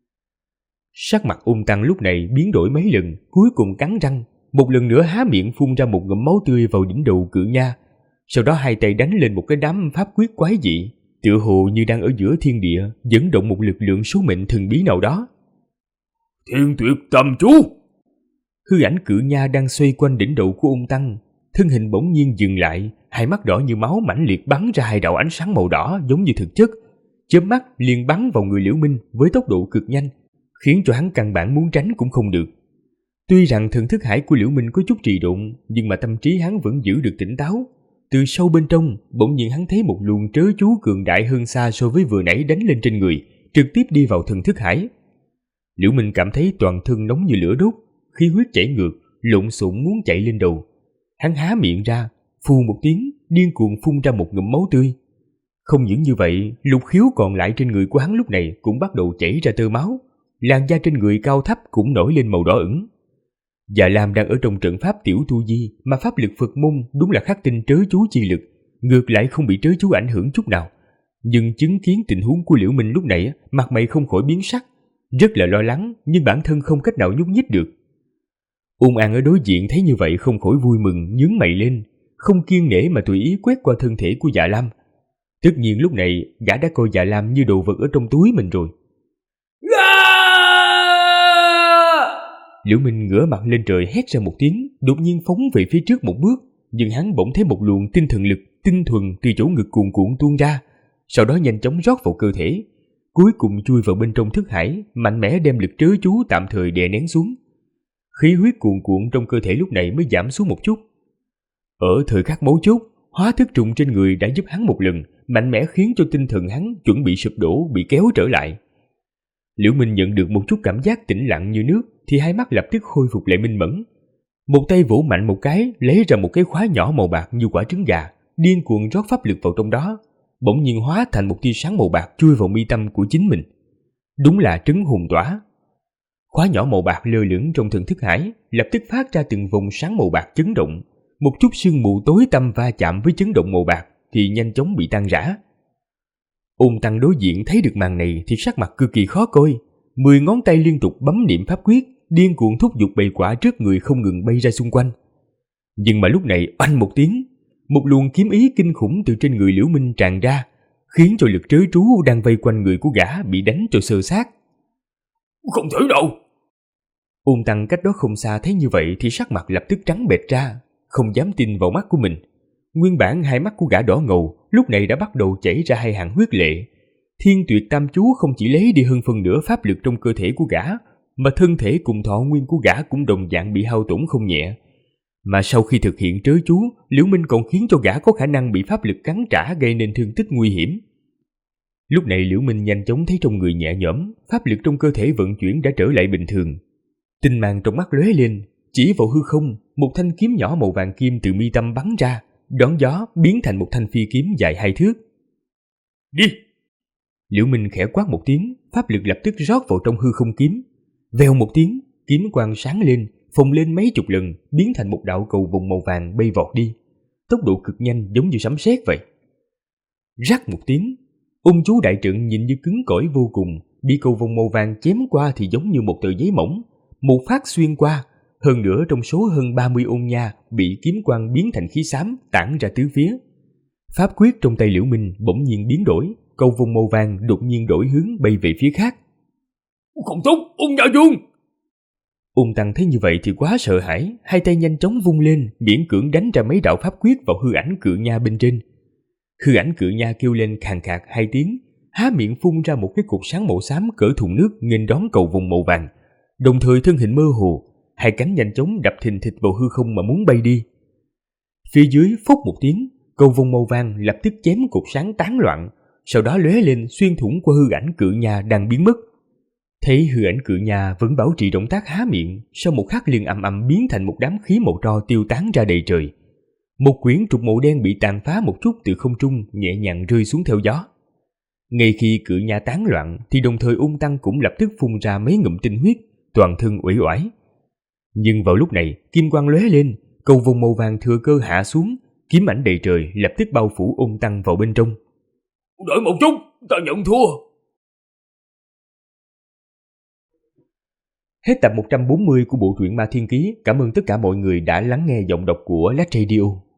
Sắc mặt Ôn Tăng lúc này biến đổi mấy lần, cuối cùng cắn răng, một lần nữa há miệng phun ra một ngụm máu tươi vào đỉnh đầu cự nha. Sau đó hai tay đánh lên một cái đám pháp quyết quái dị, tựa hồ như đang ở giữa thiên địa, dẫn động một lực lượng số mệnh thần bí nào đó. Thiên tuyệt tam chú. Hư ảnh cự nha đang xoay quanh đỉnh đầu của Ôn Tăng, thân hình bỗng nhiên dừng lại, hai mắt đỏ như máu mãnh liệt bắn ra hai đạo ánh sáng màu đỏ giống như thực chất, chớp mắt liền bắn vào người Liễu Minh với tốc độ cực nhanh, khiến cho hắn căn bản muốn tránh cũng không được. Tuy rằng thần thức hải của Liễu Minh có chút trì độn, nhưng mà tâm trí hắn vẫn giữ được tỉnh táo. Từ sâu bên trong, bỗng nhiên hắn thấy một luồng trớ chú cường đại hơn xa so với vừa nãy đánh lên trên người, trực tiếp đi vào thần thức hải. Liễu Minh cảm thấy toàn thân nóng như lửa đốt, khí huyết chảy ngược, lộn xộn muốn chạy lên đầu. Hắn há miệng ra, phù một tiếng, điên cuồng phun ra một ngụm máu tươi. Không những như vậy, lục khiếu còn lại trên người của hắn lúc này cũng bắt đầu chảy ra tơ máu, làn da trên người cao thấp cũng nổi lên màu đỏ ửng. Dạ Lam đang ở trong trận pháp tiểu tu di, mà pháp lực Phật môn đúng là khắc tinh trớ chú chi lực, ngược lại không bị trớ chú ảnh hưởng chút nào. Nhưng chứng kiến tình huống của Liễu Minh lúc này, mặt mày không khỏi biến sắc, rất là lo lắng, nhưng bản thân không cách nào nhúc nhích được. Ôn An ở đối diện thấy như vậy không khỏi vui mừng, nhướng mày lên, không kiêng nể mà tùy ý quét qua thân thể của Dạ Lam. Tất nhiên lúc này gã đã coi Dạ Lam như đồ vật ở trong túi mình rồi. Liễu Minh ngửa mặt lên trời hét ra một tiếng, đột nhiên phóng về phía trước một bước, nhưng hắn bỗng thấy một luồng tinh thần lực tinh thuần từ chỗ ngực cuồn cuộn tuôn ra, sau đó nhanh chóng rót vào cơ thể, cuối cùng chui vào bên trong thức hải, mạnh mẽ đem lực trớ chú tạm thời đè nén xuống. Khí huyết cuồn cuộn trong cơ thể lúc này mới giảm xuống một chút. Ở thời khắc mấu chốt, hóa thức trùng trên người đã giúp hắn một lần, mạnh mẽ khiến cho tinh thần hắn chuẩn bị sụp đổ bị kéo trở lại. Liễu Minh nhận được một chút cảm giác tĩnh lặng như nước thì hai mắt lập tức khôi phục lại minh mẫn. Một tay vỗ mạnh một cái, lấy ra một cái khóa nhỏ màu bạc như quả trứng gà, điên cuồng rót pháp lực vào trong đó, bỗng nhiên hóa thành một tia sáng màu bạc chui vào mi tâm của chính mình. Đúng là trấn hồn tỏa. Khóa nhỏ màu bạc lơ lửng trong thần thức hải, lập tức phát ra từng vòng sáng màu bạc chấn động. Một chút sương mù tối tăm va chạm với chấn động màu bạc thì nhanh chóng bị tan rã. Ôn Tăng đối diện thấy được màn này thì sắc mặt cực kỳ khó coi, 10 ngón tay liên tục bấm niệm pháp quyết, điên cuồng thúc giục bầy quả trước người không ngừng bay ra xung quanh. Nhưng mà lúc này oanh một tiếng, một luồng kiếm ý kinh khủng từ trên người Liễu Minh tràn ra, khiến cho lực trớ trú đang vây quanh người của gã bị đánh cho xơ xác. Không thể đâu! Ôn Tăng cách đó không xa thấy như vậy thì sắc mặt lập tức trắng bệch ra, không dám tin vào mắt của mình. Nguyên bản hai mắt của gã đỏ ngầu, lúc này đã bắt đầu chảy ra hai hàng huyết lệ. Thiên Tuyệt Tam Chú không chỉ lấy đi hơn phần nửa pháp lực trong cơ thể của gã, mà thân thể cùng thọ nguyên của gã cũng đồng dạng bị hao tổn không nhẹ. Mà sau khi thực hiện trớ chú, Liễu Minh còn khiến cho gã có khả năng bị pháp lực cắn trả gây nên thương tích nguy hiểm. Lúc này Liễu Minh nhanh chóng thấy trong người nhẹ nhõm, pháp lực trong cơ thể vận chuyển đã trở lại bình thường. Tinh mang trong mắt lóe lên, chỉ vào hư không, một thanh kiếm nhỏ màu vàng kim từ mi tâm bắn ra, đón gió biến thành một thanh phi kiếm dài 2 thước. Đi! Liễu Minh khẽ quát một tiếng, pháp lực lập tức rót vào trong hư không kiếm. Vèo một tiếng, kiếm quang sáng lên, phồng lên mấy chục lần, biến thành một đạo cầu vồng màu vàng bay vọt đi. Tốc độ cực nhanh giống như sấm sét vậy. Rắc một tiếng, ung chú đại trận nhìn như cứng cỏi vô cùng, bị cầu vồng màu vàng chém qua thì giống như một tờ giấy mỏng, một phát xuyên qua. Hơn nữa trong số hơn 30 ôn nha bị kiếm quang biến thành khí xám tản ra tứ phía. Pháp quyết trong tay Liễu Minh bỗng nhiên biến đổi, cầu vồng màu vàng đột nhiên đổi hướng bay về phía khác. Không tốt, Ôn Nha Vương! Ôn Tăng thấy như vậy thì quá sợ hãi, hai tay nhanh chóng vung lên, miễn cưỡng đánh ra mấy đạo pháp quyết vào hư ảnh cự nha bên trên. Hư ảnh cự nha kêu lên khàn khạc 2 tiếng, há miệng phun ra một cái cột sáng màu xám cỡ thùng nước nghênh đón cầu vồng màu vàng, đồng thời thân hình mơ hồ, hai cánh nhanh chóng đập thình thịch vào hư không mà muốn bay đi. Phía dưới phốc một tiếng, cầu vồng màu vàng lập tức chém cột sáng tán loạn, sau đó lóe lên xuyên thủng qua hư ảnh cự nha đang biến mất. Thấy hư ảnh cự nha vẫn bảo trì động tác há miệng, sau một khắc liền ầm ầm biến thành một đám khí màu tro tiêu tán ra đầy trời. Một quyển trục màu đen bị tàn phá một chút từ không trung nhẹ nhàng rơi xuống theo gió. Ngay khi cự nha tán loạn thì đồng thời Ung Tăng cũng lập tức phun ra mấy ngụm tinh huyết, toàn thân uể oải. Nhưng vào lúc này kim quang lóe lên, cầu vồng màu vàng thừa cơ hạ xuống, kiếm ảnh đầy trời lập tức bao phủ Ung Tăng vào bên trong. Đợi một chút, ta nhận thua. Hết tập 140 của bộ truyện Ma Thiên Ký. Cảm ơn tất cả mọi người đã lắng nghe giọng đọc của Lát Radio.